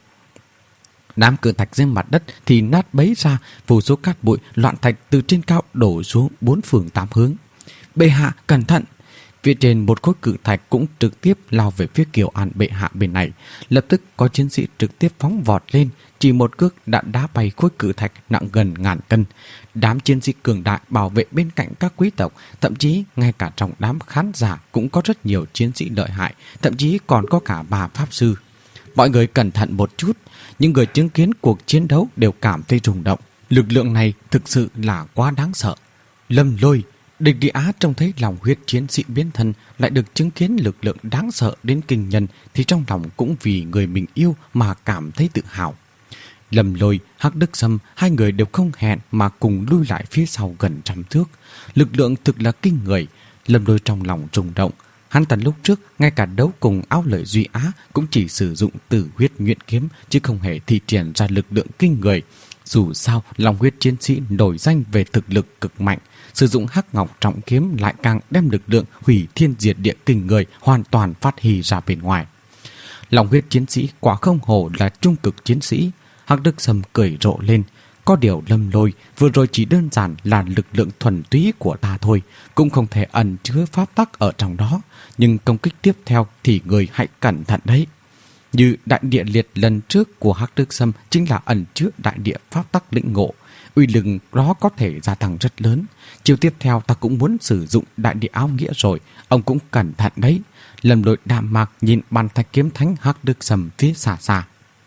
Đám cự thạch dưới mặt đất thì nát bấy ra, vô số cát bụi loạn thạch từ trên cao đổ xuống bốn phương tám hướng. Bệ hạ cẩn thận! Phía trên một khối cự thạch cũng trực tiếp lao về phía Kiều An bệ hạ bên này. Lập tức có chiến sĩ trực tiếp phóng vọt lên, chỉ một cước đã đá bay khối cự thạch nặng gần ngàn cân. Đám chiến sĩ cường đại bảo vệ bên cạnh các quý tộc, thậm chí ngay cả trong đám khán giả cũng có rất nhiều chiến sĩ lợi hại, thậm chí còn có cả bà pháp sư. Mọi người cẩn thận một chút. Những người chứng kiến cuộc chiến đấu đều cảm thấy rung động. Lực lượng này thực sự là quá đáng sợ. Lâm Lôi, địch địa Á trông thấy lòng huyết chiến sĩ biến thân, lại được chứng kiến lực lượng đáng sợ đến kinh nhân, thì trong lòng cũng vì người mình yêu mà cảm thấy tự hào. Lâm Lôi, Hắc Đức Sâm, hai người đều không hẹn mà cùng lui lại phía sau gần trăm thước. Lực lượng thực là kinh người. Lâm Lôi trong lòng rung động. Hắn ta lúc trước ngay cả đấu cùng Áo Lợi Duy Á cũng chỉ sử dụng tử huyết nhuyễn kiếm, chứ không hề thi triển ra lực lượng kinh người. Dù sao, lòng huyết chiến sĩ nổi danh về thực lực cực mạnh, sử dụng Hắc Ngọc trọng kiếm lại càng đem lực lượng hủy thiên diệt địa kinh người hoàn toàn phát huy ra bên ngoài. Lòng huyết chiến sĩ quả không hổ là trung cực chiến sĩ. Hắc Đức Sâm cười rộ lên. Có điều Lâm Lôi vừa rồi chỉ đơn giản là lực lượng thuần túy của ta thôi, cũng không thể ẩn chứa pháp tắc ở trong đó. Nhưng công kích tiếp theo thì người hãy cẩn thận đấy. Như đại địa liệt lần trước của Hắc Đức Sâm chính là ẩn chứa đại địa pháp tắc lĩnh ngộ, uy lực đó có thể gia tăng rất lớn. Chiều tiếp theo ta cũng muốn sử dụng đại địa áo nghĩa rồi, ông cũng cẩn thận đấy. Lâm Lôi đạm mạc nhìn bàn thạch kiếm thánh Hắc Đức Sâm phía xa xa.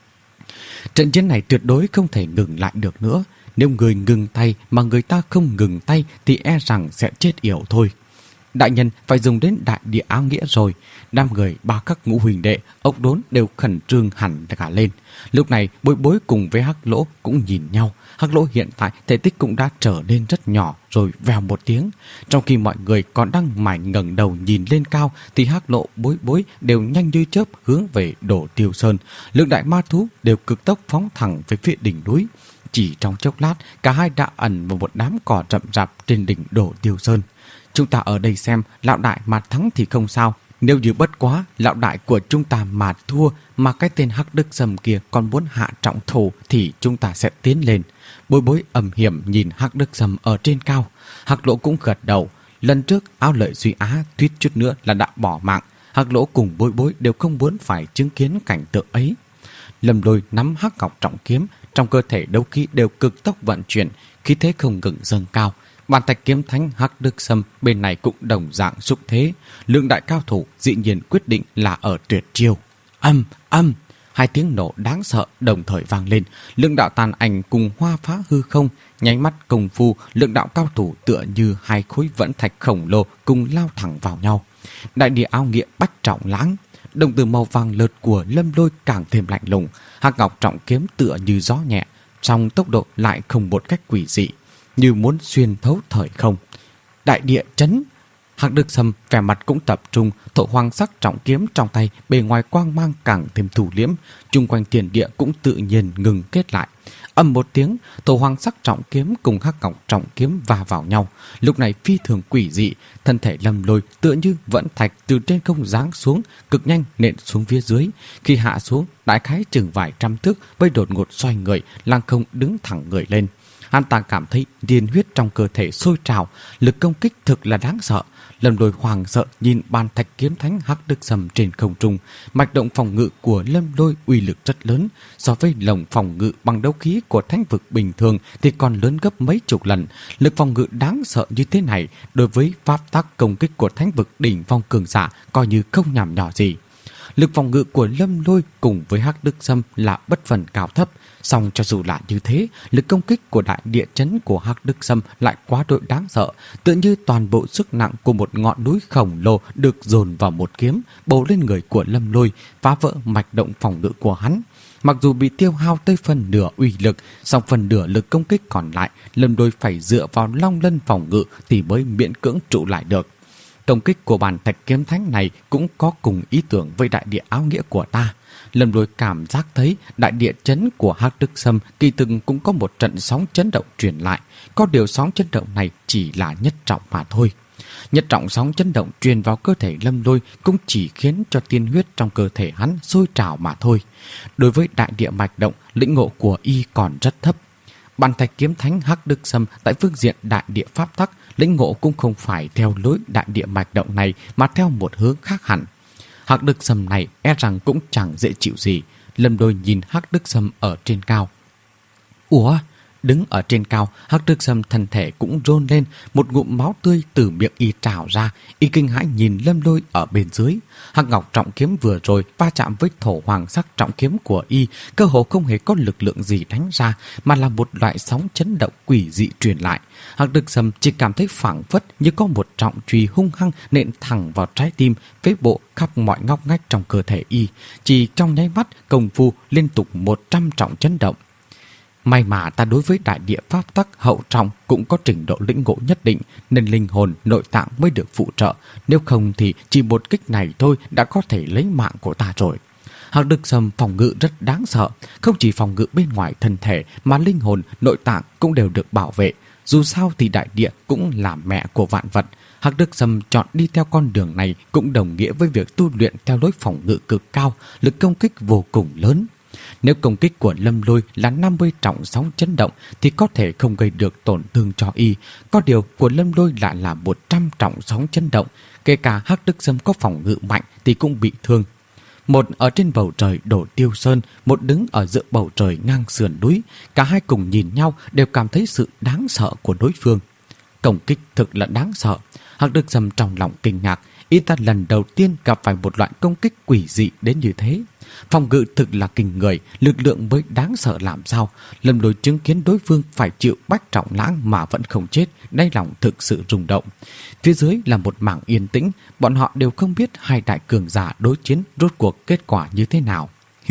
Trận chiến này tuyệt đối không thể ngừng lại được nữa. Nếu người ngừng tay mà người ta không ngừng tay thì e rằng sẽ chết yểu thôi. Đại nhân phải dùng đến đại địa áo nghĩa rồi. Năm người ba các ngũ huỳnh đệ, ốc đốn đều khẩn trương hẳn cả lên. Lúc này Bối Bối cùng với Hắc Lỗ cũng nhìn nhau. Hắc Lỗ hiện tại thể tích cũng đã trở nên rất nhỏ rồi vèo một tiếng. Trong khi mọi người còn đang mải ngẩng đầu nhìn lên cao thì Hắc Lỗ, Bối Bối đều nhanh như chớp hướng về đổ Tiêu Sơn. Lượng đại ma thú đều cực tốc phóng thẳng về phía đỉnh núi. Chỉ trong chốc lát, cả hai đã ẩn vào một đám cỏ rậm rạp trên đỉnh đổ Tiêu Sơn. Chúng ta ở đây xem, lão đại mà thắng thì không sao. Nếu như bất quá, lão đại của chúng ta mà thua, mà cái tên Hắc Đức Sâm kia còn muốn hạ trọng thủ thì chúng ta sẽ tiến lên. Bối Bối âm hiểm nhìn Hắc Đức Sâm ở trên cao. Hắc Lỗ cũng gật đầu. Lần trước Áo Lợi Duy Á thuyết chút nữa là đã bỏ mạng. Hắc Lỗ cùng Bối Bối đều không muốn phải chứng kiến cảnh tượng ấy. Lâm Lôi nắm Hắc Ngọc trọng kiếm, trong cơ thể đấu khí đều cực tốc vận chuyển, khí thế không ngừng dâng cao. Bàn thạch kiếm thánh Hắc Đức Sâm bên này cũng đồng dạng xúc thế. Lượng đại cao thủ dĩ nhiên quyết định là ở tuyệt chiêu. Âm, âm, hai tiếng nổ đáng sợ đồng thời vang lên. Lượng đạo tàn ảnh cùng hoa phá hư không, nháy mắt công phu, lượng đạo cao thủ tựa như hai khối vẫn thạch khổng lồ cùng lao thẳng vào nhau. Đại địa áo nghĩa bách trọng lãng, đồng tử màu vàng lợt của Lâm Lôi càng thêm lạnh lùng. Hắc ngọc trọng kiếm tựa như gió nhẹ, song tốc độ lại không một cách quỷ dị, như muốn xuyên thấu thời không. Đại địa chấn. Hắc Đức Sâm vẻ mặt cũng tập trung, thổ hoàng sắc trọng kiếm trong tay, bề ngoài quang mang càng thêm thủ liễm, chung quanh tiền địa cũng tự nhiên ngừng kết lại. Âm một tiếng, thổ hoàng sắc trọng kiếm cùng hắc ngọc trọng kiếm va vào nhau. Lúc này phi thường quỷ dị, thân thể Lâm Lôi tựa như vẫn thạch từ trên không giáng xuống, cực nhanh nện xuống phía dưới. Khi hạ xuống, đại khái chừng vài trăm thước, mới đột ngột xoay người, lăng không đứng thẳng người lên. Hắn ta cảm thấy điên huyết trong cơ thể sôi trào, lực công kích thực là đáng sợ. Lâm Lôi hoàng sợ nhìn bàn thạch kiếm thánh Hắc Đức Sâm trên không trung. Mạch động phòng ngự của Lâm Lôi uy lực rất lớn, so với lồng phòng ngự bằng đấu khí của thánh vực bình thường thì còn lớn gấp mấy chục lần. Lực phòng ngự đáng sợ như thế này đối với pháp tắc công kích của thánh vực đỉnh phong cường giả coi như không nhảm nhỏ gì. Lực phòng ngự của Lâm Lôi cùng với Hắc Đức Sâm là bất phần cao thấp. Song cho dù là như thế, lực công kích của đại địa chấn của Hắc Đức Sâm lại quá đội đáng sợ, tựa như toàn bộ sức nặng của một ngọn núi khổng lồ được dồn vào một kiếm, bổ lên người của Lâm Lôi, phá vỡ mạch động phòng ngự của hắn. Mặc dù bị tiêu hao tới phần nửa uy lực, song phần nửa lực công kích còn lại, Lâm Lôi phải dựa vào long lân phòng ngự thì mới miễn cưỡng trụ lại được. Công kích của bàn thạch kiếm thánh này cũng có cùng ý tưởng với đại địa áo nghĩa của ta. Lâm Lôi cảm giác thấy đại địa chấn của Hắc Đức Sâm kỳ thực cũng có một trận sóng chấn động truyền lại. Có điều sóng chấn động này chỉ là nhất trọng mà thôi. Nhất trọng sóng chấn động truyền vào cơ thể Lâm Lôi cũng chỉ khiến cho tiên huyết trong cơ thể hắn sôi trào mà thôi. Đối với đại địa mạch động, lĩnh ngộ của y còn rất thấp. Bàn thạch kiếm thánh Hắc Đức Sâm tại phương diện đại địa pháp tắc, lĩnh ngộ cũng không phải theo lối đại địa mạch động này mà theo một hướng khác hẳn. Hắc Đức Sâm này e rằng cũng chẳng dễ chịu gì. Lâm Lôi nhìn Hắc Đức Sâm ở trên cao. Ủa? Đứng ở trên cao, Hắc Đức Sâm thân thể cũng rôn lên, một ngụm máu tươi từ miệng y trào ra. Y kinh hãi nhìn Lâm Lôi ở bên dưới. Hắc ngọc trọng kiếm vừa rồi va chạm với thổ hoàng sắc trọng kiếm của y, cơ hồ không hề có lực lượng gì đánh ra, mà là một loại sóng chấn động quỷ dị truyền lại. Hắc Đức Sâm chỉ cảm thấy phảng phất như có một trọng chùy hung hăng nện thẳng vào trái tim, phế bộ khắp mọi ngóc ngách trong cơ thể y. Chỉ trong nháy mắt, công phu liên tục một trăm trọng chấn động. May mà ta đối với đại địa pháp tắc hậu trọng cũng có trình độ lĩnh ngộ nhất định, nên linh hồn nội tạng mới được phụ trợ. Nếu không thì chỉ một kích này thôi đã có thể lấy mạng của ta rồi. Hắc Đức Sâm phòng ngự rất đáng sợ, không chỉ phòng ngự bên ngoài thân thể mà linh hồn nội tạng cũng đều được bảo vệ. Dù sao thì đại địa cũng là mẹ của vạn vật. Hắc Đức Sâm chọn đi theo con đường này cũng đồng nghĩa với việc tu luyện theo lối phòng ngự cực cao, lực công kích vô cùng lớn. Nếu công kích của Lâm Lôi là năm mươi trọng sóng chấn động thì có thể không gây được tổn thương cho y. Có điều của Lâm Lôi lại là một trăm trọng sóng chấn động. Kể cả Hắc Đức Sâm có phòng ngự mạnh thì cũng bị thương. Một ở trên bầu trời đổ tiêu sơn, một đứng ở giữa bầu trời ngang sườn núi. Cả hai cùng nhìn nhau đều cảm thấy sự đáng sợ của đối phương. Công kích thực là đáng sợ. Hắc Đức Sâm trong lòng kinh ngạc. Y ta lần đầu tiên gặp phải một loại công kích quỷ dị đến như thế. Phòng ngự thực là kinh người, lực lượng mới đáng sợ làm sao. Lâm Lôi chứng kiến đối phương phải chịu bách trọng lãng mà vẫn không chết, đáy lòng thực sự rung động. Phía dưới là một mảng yên tĩnh, bọn họ đều không biết hai đại cường giả đối chiến rốt cuộc kết quả như thế nào.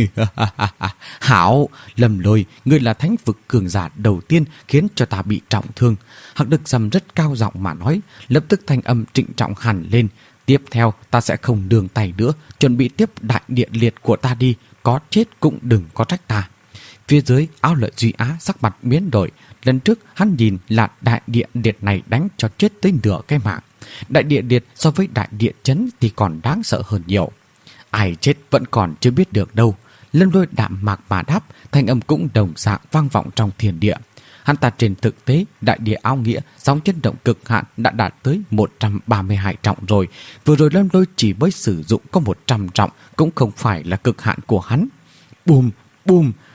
Hảo, Lâm Lôi, ngươi là thánh vực cường giả đầu tiên khiến cho ta bị trọng thương. Hắc Đức Sâm rất cao giọng mà nói, lập tức thanh âm trịnh trọng hẳn lên. Tiếp theo ta sẽ không đường tay nữa, chuẩn bị tiếp đại địa liệt của ta đi, có chết cũng đừng có trách ta. Phía dưới Áo Lợi Duy Á sắc mặt biến đổi. Lần trước hắn nhìn là đại địa liệt này đánh cho chết tới nửa cái mạng. Đại địa liệt so với đại địa chấn thì còn đáng sợ hơn nhiều. Ai chết vẫn còn chưa biết được đâu. Lâm Lôi đạm mạc mà đáp, thanh âm cũng đồng dạng vang vọng trong thiên địa. Hắn ta trên thực tế, đại địa áo nghĩa, sóng chấn động cực hạn đã đạt tới một trăm ba mươi hai trọng rồi. Vừa rồi Lâm Lôi chỉ mới sử dụng có một trăm trọng, cũng không phải là cực hạn của hắn. Bùm, bùm,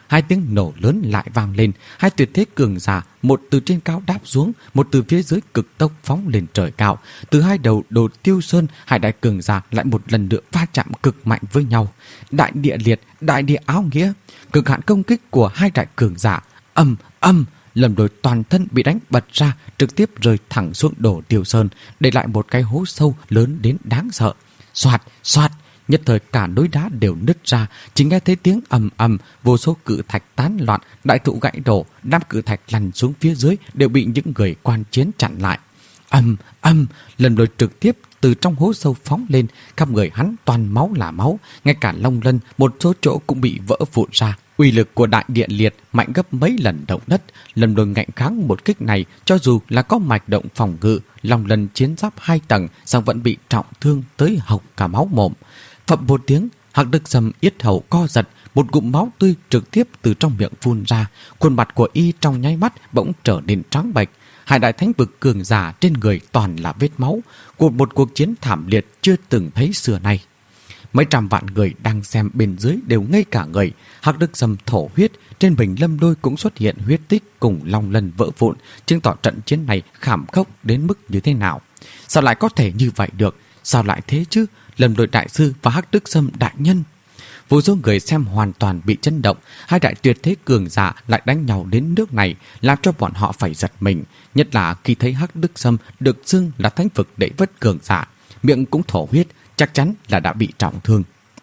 hai tiếng nổ lớn lại vang lên. Hai tuyệt thế cường giả, một từ trên cao đáp xuống, một từ phía dưới cực tốc phóng lên trời cao. Từ hai đầu đồ Tiêu Sơn, hai đại cường giả lại một lần nữa va chạm cực mạnh với nhau. Đại địa liệt, đại địa áo nghĩa, cực hạn công kích của hai đại cường giả. Âm âm, Lâm Lôi toàn thân bị đánh bật ra, trực tiếp rơi thẳng xuống đồ Tiêu Sơn, để lại một cái hố sâu lớn đến đáng sợ. Xoạt, xoạt, nhất thời cả núi đá đều nứt ra, chỉ nghe thấy tiếng ầm ầm, vô số cự thạch tán loạn, đại thụ gãy đổ, đám cự thạch lăn xuống phía dưới đều bị những người quan chiến chặn lại. Ầm ầm, Lâm Lôi trực tiếp từ trong hố sâu phóng lên, khắp người hắn toàn máu là máu, ngay cả lông lân một số chỗ cũng bị vỡ vụn ra. Uy lực của đại địa liệt mạnh gấp mấy lần động đất. Lâm Lôi ngạnh kháng một kích này, cho dù là có mạch động phòng ngự, long lân chiến giáp hai tầng, song vẫn bị trọng thương tới hộc cả máu mồm. Phập một tiếng, Hắc Đức Sâm yết hầu co giật, một ngụm máu tươi trực tiếp từ trong miệng phun ra. Khuôn mặt của y trong nháy mắt bỗng trở nên trắng bệch. Hai đại thánh vực cường giả trên người toàn là vết máu, của một cuộc chiến thảm liệt chưa từng thấy xưa nay. Mấy trăm vạn người đang xem bên dưới đều ngây cả người. Hắc Đức Sâm thổ huyết, trên mình Lâm Lôi cũng xuất hiện huyết tích cùng long lân vỡ vụn, chứng tỏ trận chiến này khảm khốc đến mức như thế nào. Sao lại có thể như vậy được? Sao lại thế chứ? Lâm Lôi đại sư và Hắc Đức Sâm đại nhân. Vô số người xem hoàn toàn bị chấn động. Hai đại tuyệt thế cường giả lại đánh nhau đến nước này, làm cho bọn họ phải giật mình. Nhất là khi thấy Hắc Đức Sâm được xưng là thánh vực đệ vất cường giả, miệng cũng thổ huyết, chắc chắn là đã bị trọng thương.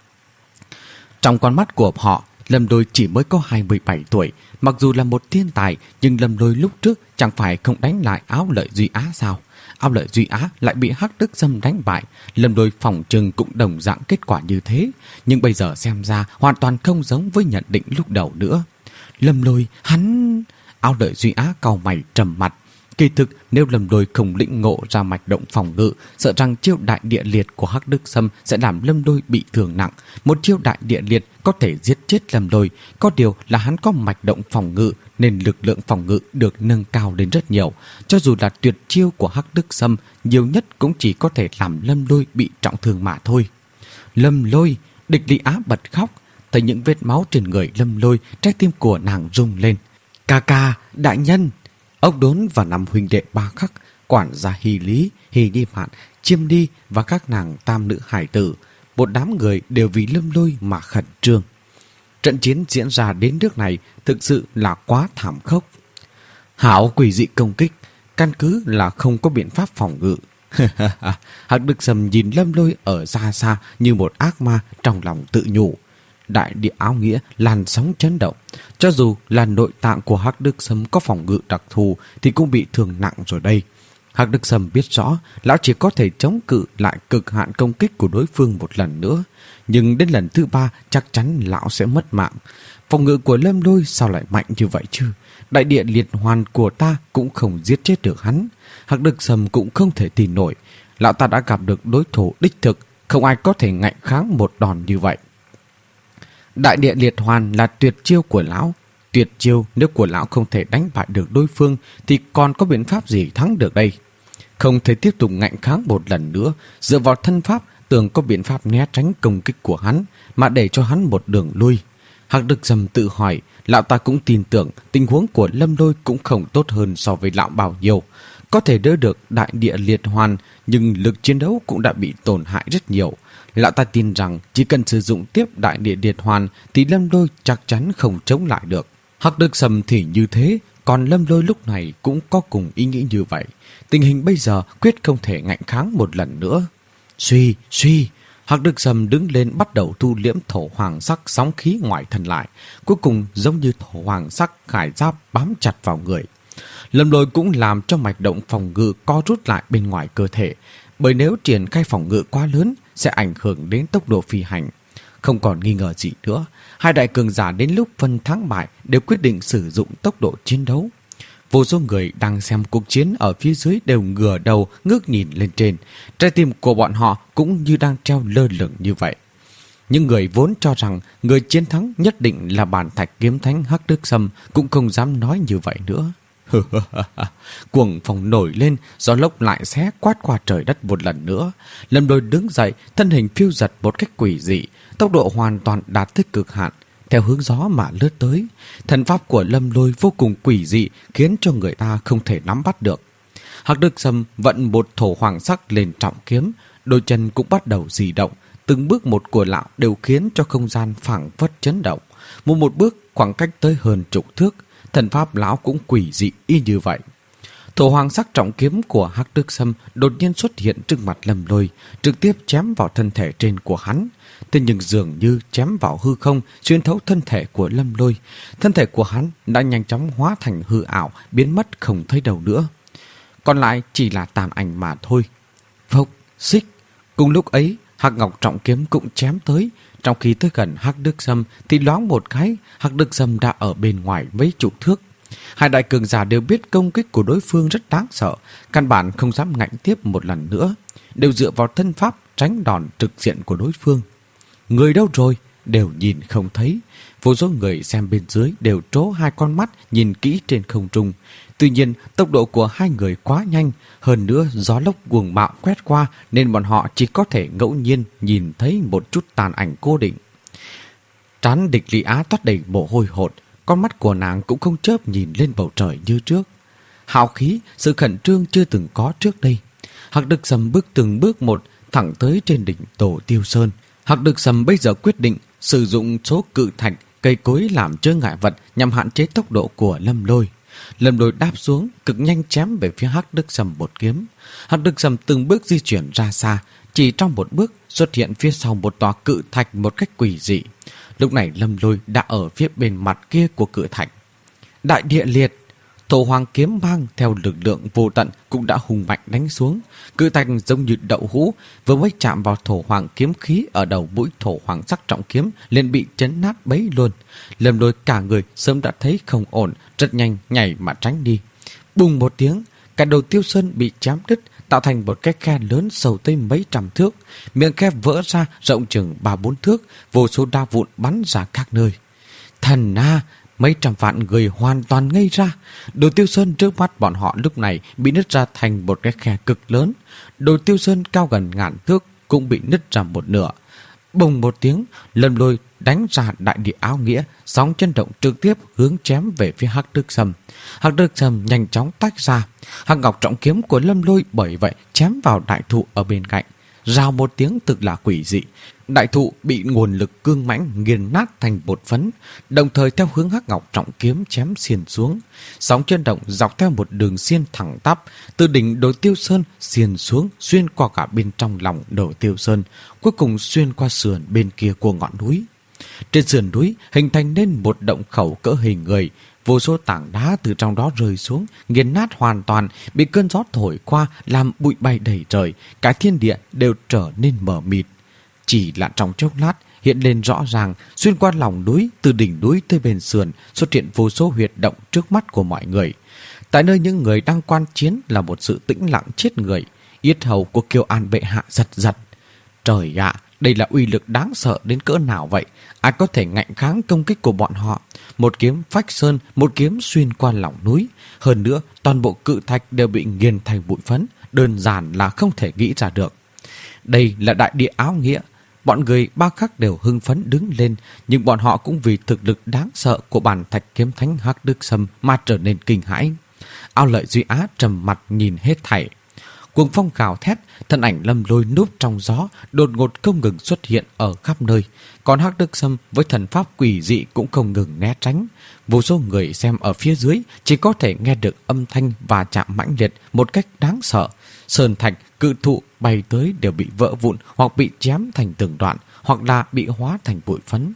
Trong con mắt của họ, Lâm Lôi chỉ mới có hai mươi bảy tuổi. Mặc dù là một thiên tài, nhưng Lâm Lôi lúc trước chẳng phải không đánh lại Áo Lợi Duy Á sao? Áo Lợi Duy Á lại bị Hắc Đức Sâm đánh bại. Lâm Lôi phòng trừng cũng đồng dạng kết quả như thế, nhưng bây giờ xem ra hoàn toàn không giống với nhận định lúc đầu nữa. Lâm Lôi, hắn... Áo Lợi Duy Á cau mày trầm mặt. Kỳ thực nếu Lâm Lôi không lĩnh ngộ ra mạch động phòng ngự, sợ rằng chiêu đại địa liệt của Hắc Đức Sâm sẽ làm Lâm Lôi bị thương nặng. Một chiêu đại địa liệt có thể giết chết Lâm Lôi, có điều là hắn có mạch động phòng ngự nên lực lượng phòng ngự được nâng cao lên rất nhiều. Cho dù là tuyệt chiêu của Hắc Đức Sâm, nhiều nhất cũng chỉ có thể làm Lâm Lôi bị trọng thương mà thôi. Lâm Lôi, Địch Lý Á bật khóc, thấy những vết máu trên người Lâm Lôi, trái tim của nàng rung lên. Ca ca, đại nhân! Ốc Đốn và năm huynh đệ ba khắc, quản gia Hy Lý, Hy Đi Mạn, Chiêm Đi và các nàng tam nữ hải tử, một đám người đều vì Lâm Lôi mà khẩn trương. Trận chiến diễn ra đến nước này thực sự là quá thảm khốc. Hảo quỷ dị công kích, căn cứ là không có biện pháp phòng ngự. Hắc Đức Sâm nhìn Lâm Lôi ở xa xa như một ác ma, trong lòng tự nhủ. Đại địa áo nghĩa làn sóng chấn động. Cho dù là nội tạng của Hắc Đức Sâm có phòng ngự đặc thù thì cũng bị thương nặng rồi đây. Hắc Đức Sâm biết rõ lão chỉ có thể chống cự lại cực hạn công kích của đối phương một lần nữa, nhưng đến lần thứ ba chắc chắn lão sẽ mất mạng. Phòng ngự của Lâm Lôi sao lại mạnh như vậy chứ? Đại địa liệt hoàn của ta cũng không giết chết được hắn. Hắc Đức Sâm cũng không thể tin nổi. Lão ta đã gặp được đối thủ đích thực, không ai có thể ngạnh kháng một đòn như vậy. Đại địa liệt hoàn là tuyệt chiêu của lão. Tuyệt chiêu nếu của lão không thể đánh bại được đối phương thì còn có biện pháp gì thắng được đây? Không thể tiếp tục ngạnh kháng một lần nữa, dựa vào thân pháp tưởng có biện pháp né tránh công kích của hắn mà để cho hắn một đường lui. Hắc Đức Sâm tự hỏi, lão ta cũng tin tưởng tình huống của Lâm Lôi cũng không tốt hơn so với lão bao nhiêu. Có thể đỡ được đại địa liệt hoàn, nhưng lực chiến đấu cũng đã bị tổn hại rất nhiều. Lão ta tin rằng chỉ cần sử dụng tiếp đại địa liệt hoàn thì Lâm Lôi chắc chắn không chống lại được. Hắc Đức Sâm thì như thế, còn Lâm Lôi lúc này cũng có cùng ý nghĩ như vậy. Tình hình bây giờ quyết không thể ngạnh kháng một lần nữa. Suy, suy, Hắc Đức Sâm đứng lên bắt đầu thu liễm thổ hoàng sắc sóng khí ngoài thân lại. Cuối cùng giống như thổ hoàng sắc khải giáp bám chặt vào người. Lâm Lôi cũng làm cho mạch động phòng ngự co rút lại bên ngoài cơ thể. Bởi nếu triển khai phòng ngự quá lớn sẽ ảnh hưởng đến tốc độ phi hành. Không còn nghi ngờ gì nữa, hai đại cường giả đến lúc phân thắng bại đều quyết định sử dụng tốc độ chiến đấu. Vô số người đang xem cuộc chiến ở phía dưới đều ngửa đầu ngước nhìn lên trên. Trái tim của bọn họ cũng như đang treo lơ lửng như vậy. Những người vốn cho rằng người chiến thắng nhất định là bản thạch kiếm thánh Hắc Đức Sâm cũng không dám nói như vậy nữa. Cuồng phong nổi lên, gió lốc lại xé quát qua trời đất một lần nữa. Lâm Lôi đứng dậy, thân hình phiêu giật một cách quỷ dị, tốc độ hoàn toàn đạt tới cực hạn. theo hướng gió mà lướt tới. Thần pháp của Lâm Lôi vô cùng quỷ dị, khiến cho người ta không thể nắm bắt được. Hắc Đức Sâm vận một thổ hoàng sắc lên trọng kiếm, đôi chân cũng bắt đầu di động, từng bước một của lão đều khiến cho không gian phảng phất chấn động. Một một bước khoảng cách tới hơn chục thước, thần pháp lão cũng quỷ dị y như vậy. Thổ hoàng sắc trọng kiếm của Hắc Đức Sâm đột nhiên xuất hiện trước mặt Lâm Lôi, trực tiếp chém vào thân thể trên của hắn. Thế nhưng dường như chém vào hư không, xuyên thấu thân thể của Lâm Lôi. Thân thể của hắn đã nhanh chóng hóa thành hư ảo, biến mất không thấy đâu nữa. Còn lại chỉ là tàn ảnh mà thôi. Phốc, xích. Cùng lúc ấy, Hắc Ngọc trọng kiếm cũng chém tới. Trong khi tới gần Hắc Đức Sâm thì loáng một cái, Hắc Đức Sâm đã ở bên ngoài mấy chục thước. Hai đại cường giả đều biết công kích của đối phương rất đáng sợ, căn bản không dám ngạnh tiếp một lần nữa, đều dựa vào thân pháp tránh đòn trực diện của đối phương. Người đâu rồi? Đều nhìn không thấy. Vô số người xem bên dưới đều trố hai con mắt nhìn kỹ trên không trung. Tuy nhiên tốc độ của hai người quá nhanh, hơn nữa gió lốc cuồng bạo quét qua nên bọn họ chỉ có thể ngẫu nhiên nhìn thấy một chút tàn ảnh cố định. Trán Địch Lý Á toát đầy mồ hôi hột, con mắt của nàng cũng không chớp nhìn lên bầu trời như trước. Hào khí, sự khẩn trương chưa từng có trước đây. Hắc Đức Sâm bước từng bước một thẳng tới trên đỉnh Tổ Tiêu Sơn. Hắc Đức Sâm bây giờ quyết định sử dụng số cự thạch, cây cối làm chướng ngại vật nhằm hạn chế tốc độ của Lâm Lôi. Lâm Lôi đáp xuống, cực nhanh chém về phía Hắc Đức Sâm một kiếm. Hắc Đức Sâm từng bước di chuyển ra xa, chỉ trong một bước xuất hiện phía sau một tòa cự thạch một cách quỷ dị. Lúc này Lâm Lôi đã ở phía bên mặt kia của cự thạch. Đại địa liệt, thổ hoàng kiếm mang theo lực lượng vô tận cũng đã hùng mạnh đánh xuống. Cự thạch giống như đậu hũ, vừa mới chạm vào thổ hoàng kiếm khí ở đầu mũi thổ hoàng sắc trọng kiếm liền bị chấn nát bấy luôn. Lâm Lôi cả người sớm đã thấy không ổn, rất nhanh nhảy mà tránh đi. Bùng một tiếng, cả đầu Tiêu Sơn bị chém đứt, tạo thành một cái khe lớn sâu tới mấy trăm thước. Miệng khe vỡ ra rộng chừng ba bốn thước, vô số đa vụn bắn ra các nơi. Thần a! Mấy trăm vạn người hoàn toàn ngây ra. Đồ Tiêu Sơn trước mắt bọn họ lúc này bị nứt ra thành một cái khe cực lớn. Đồ Tiêu Sơn cao gần ngàn thước cũng bị nứt ra một nửa. Bùng một tiếng, Lâm Lôi đánh ra đại địa áo nghĩa, sóng chân động trực tiếp hướng chém về phía Hắc Đức Sâm. Hắc Đức Sâm nhanh chóng tách ra. Hắc Ngọc trọng kiếm của Lâm Lôi bởi vậy chém vào đại thụ ở bên cạnh. Rào một tiếng thực là quỷ dị. Đại thụ bị nguồn lực cương mãnh nghiền nát thành bột phấn, đồng thời theo hướng Hắc Ngọc trọng kiếm chém xiên xuống. Sóng chân động dọc theo một đường xiên thẳng tắp, từ đỉnh Đồ Tiêu Sơn xiên xuống, xuyên qua cả bên trong lòng Đồ Tiêu Sơn, cuối cùng xuyên qua sườn bên kia của ngọn núi. Trên sườn núi hình thành nên một động khẩu cỡ hình người, vô số tảng đá từ trong đó rơi xuống, nghiền nát hoàn toàn, bị cơn gió thổi qua làm bụi bay đầy trời, cả thiên địa đều trở nên mờ mịt. Chỉ là trong chốc lát hiện lên rõ ràng, xuyên qua lòng núi, từ đỉnh núi tới bên sườn xuất hiện vô số huyệt động trước mắt của mọi người. Tại nơi những người đang quan chiến là một sự tĩnh lặng chết người. Yết hầu của Kiều An bệ hạ giật giật. Trời ạ, đây là uy lực đáng sợ đến cỡ nào vậy? Ai có thể ngạnh kháng công kích của bọn họ? Một kiếm phách sơn, một kiếm xuyên qua lòng núi. Hơn nữa, toàn bộ cự thạch đều bị nghiền thành bụi phấn, đơn giản là không thể nghĩ ra được. Đây là đại địa áo nghĩa. Bọn người ba khắc đều hưng phấn đứng lên, nhưng bọn họ cũng vì thực lực đáng sợ của bản thạch kiếm thánh Hắc Đức Sâm mà trở nên kinh hãi. Ao Lợi Duy Á trầm mặt nhìn hết thảy. Cuồng phong gào thét, thân ảnh Lâm Lôi núp trong gió, đột ngột không ngừng xuất hiện ở khắp nơi. Còn Hắc Đức Sâm với thần pháp quỷ dị cũng không ngừng né tránh. Vô số người xem ở phía dưới chỉ có thể nghe được âm thanh và chạm mãnh liệt một cách đáng sợ. Sơn thạch, cự thụ bay tới đều bị vỡ vụn hoặc bị chém thành từng đoạn, hoặc là bị hóa thành bụi phấn.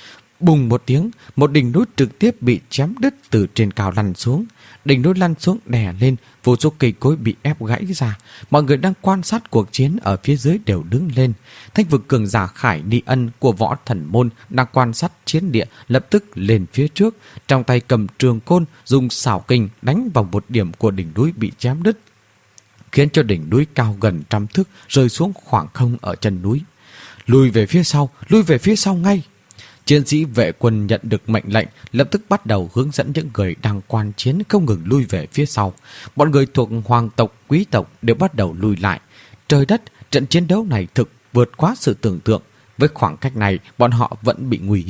Bùng một tiếng, một đỉnh núi trực tiếp bị chém đứt từ trên cao lăn xuống. Đỉnh núi lăn xuống đè lên, vô số cây cối bị ép gãy ra. Mọi người đang quan sát cuộc chiến ở phía dưới đều đứng lên. Thanh vực cường giả Khải Ni Ân của Võ Thần Môn đang quan sát chiến địa lập tức lên phía trước, trong tay cầm trường côn dùng xảo kình đánh vào một điểm của đỉnh núi bị chém đứt, khiến cho đỉnh núi cao gần trăm thước rơi xuống khoảng không ở chân núi. Lùi về phía sau, lùi về phía sau ngay. Chiến sĩ vệ quân nhận được mệnh lệnh, lập tức bắt đầu hướng dẫn những người đang quan chiến không ngừng lui về phía sau. Bọn người thuộc hoàng tộc, quý tộc đều bắt đầu lùi lại. Trời đất, trận chiến đấu này thực vượt quá sự tưởng tượng. Với khoảng cách này, bọn họ vẫn bị nguy hiểm.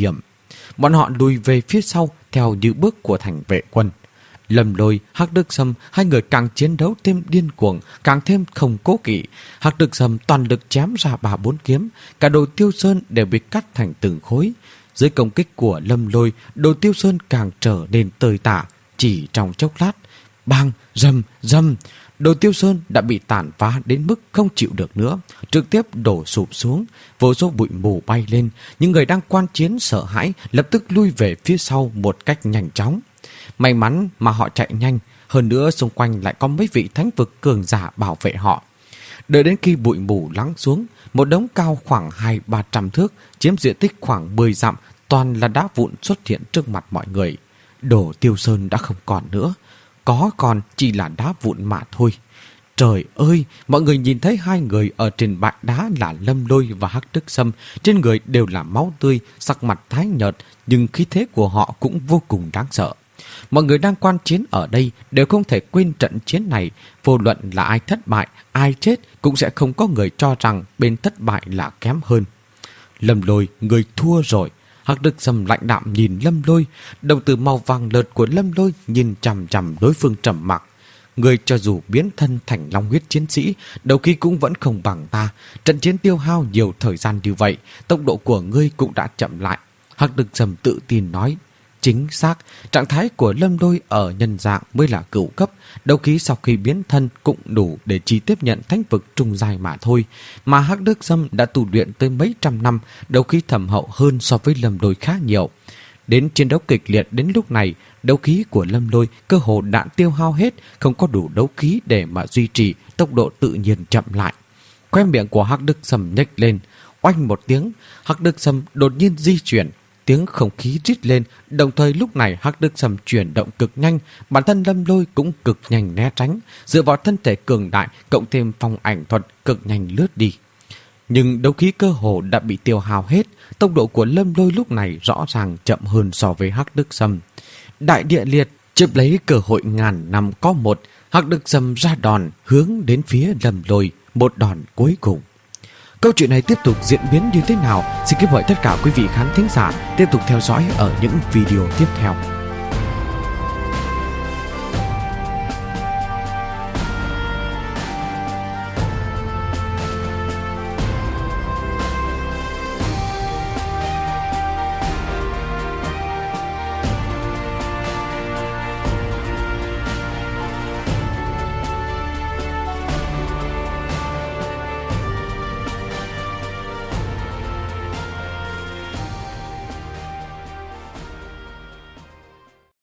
Bọn họ lùi về phía sau theo như bước của thành vệ quân. Lâm Lôi, Hắc Đức Sâm, hai người càng chiến đấu thêm điên cuồng, càng thêm không cố kỵ. Hắc Đức Sâm toàn lực chém ra ba bốn kiếm, cả Đồ Tiêu Sơn đều bị cắt thành từng khối. Dưới công kích của Lâm Lôi, Đồ Tiêu Sơn càng trở nên tơi tả, chỉ trong chốc lát. Bang, rầm, rầm, Đồ Tiêu Sơn đã bị tàn phá đến mức không chịu được nữa, trực tiếp đổ sụp xuống, vô số bụi mù bay lên. Những người đang quan chiến sợ hãi lập tức lui về phía sau một cách nhanh chóng. May mắn mà họ chạy nhanh, hơn nữa xung quanh lại có mấy vị thánh vực cường giả bảo vệ họ. Đợi đến khi bụi mù lắng xuống, một đống cao khoảng hai ba trăm thước, chiếm diện tích khoảng mười dặm, toàn là đá vụn xuất hiện trước mặt mọi người. Đồ Tiêu Sơn đã không còn nữa, có còn chỉ là đá vụn mà thôi. Trời ơi, mọi người nhìn thấy hai người ở trên bãi đá là Lâm Lôi và Hắc Đức Sâm, trên người đều là máu tươi, sắc mặt tái nhợt, nhưng khí thế của họ cũng vô cùng đáng sợ. Mọi người đang quan chiến ở đây đều không thể quên trận chiến này, vô luận là ai thất bại, ai chết cũng sẽ không có người cho rằng bên thất bại là kém hơn. Lâm Lôi, người thua rồi. Hắc Đức Sâm lạnh đạm nhìn Lâm Lôi, đồng tử màu vàng lợt của Lâm Lôi nhìn chằm chằm đối phương trầm mặc. Người cho dù biến thân thành long huyết chiến sĩ, đầu khí cũng vẫn không bằng ta. Trận chiến tiêu hao nhiều thời gian như vậy, tốc độ của ngươi cũng đã chậm lại. Hắc Đức Sâm tự tin nói. Chính xác, trạng thái của Lâm Lôi ở nhân dạng mới là cửu cấp, đấu khí sau khi biến thân cũng đủ để chỉ tiếp nhận thánh vực trung giai mà thôi. Mà Hắc Đức Sâm đã tu luyện tới mấy trăm năm, đấu khí thầm hậu hơn so với Lâm Lôi khá nhiều. Đến chiến đấu kịch liệt đến lúc này, đấu khí của Lâm Lôi cơ hồ đạn tiêu hao hết, không có đủ đấu khí để mà duy trì, tốc độ tự nhiên chậm lại. Khoe miệng của Hắc Đức Sâm nhếch lên, oanh một tiếng, Hắc Đức Sâm đột nhiên di chuyển. Tiếng không khí rít lên, đồng thời lúc này Hắc Đức Sâm chuyển động cực nhanh, bản thân Lâm Lôi cũng cực nhanh né tránh, dựa vào thân thể cường đại cộng thêm phong ảnh thuật cực nhanh lướt đi. Nhưng đấu khí cơ hồ đã bị tiêu hao hết, tốc độ của Lâm Lôi lúc này rõ ràng chậm hơn so với Hắc Đức Sâm. Đại địa liệt chụp lấy cơ hội ngàn năm có một, Hắc Đức Sâm ra đòn hướng đến phía Lâm Lôi, một đòn cuối cùng. Câu chuyện này tiếp tục diễn biến như thế nào? Xin kính mời tất cả quý vị khán thính giả tiếp tục theo dõi ở những video tiếp theo.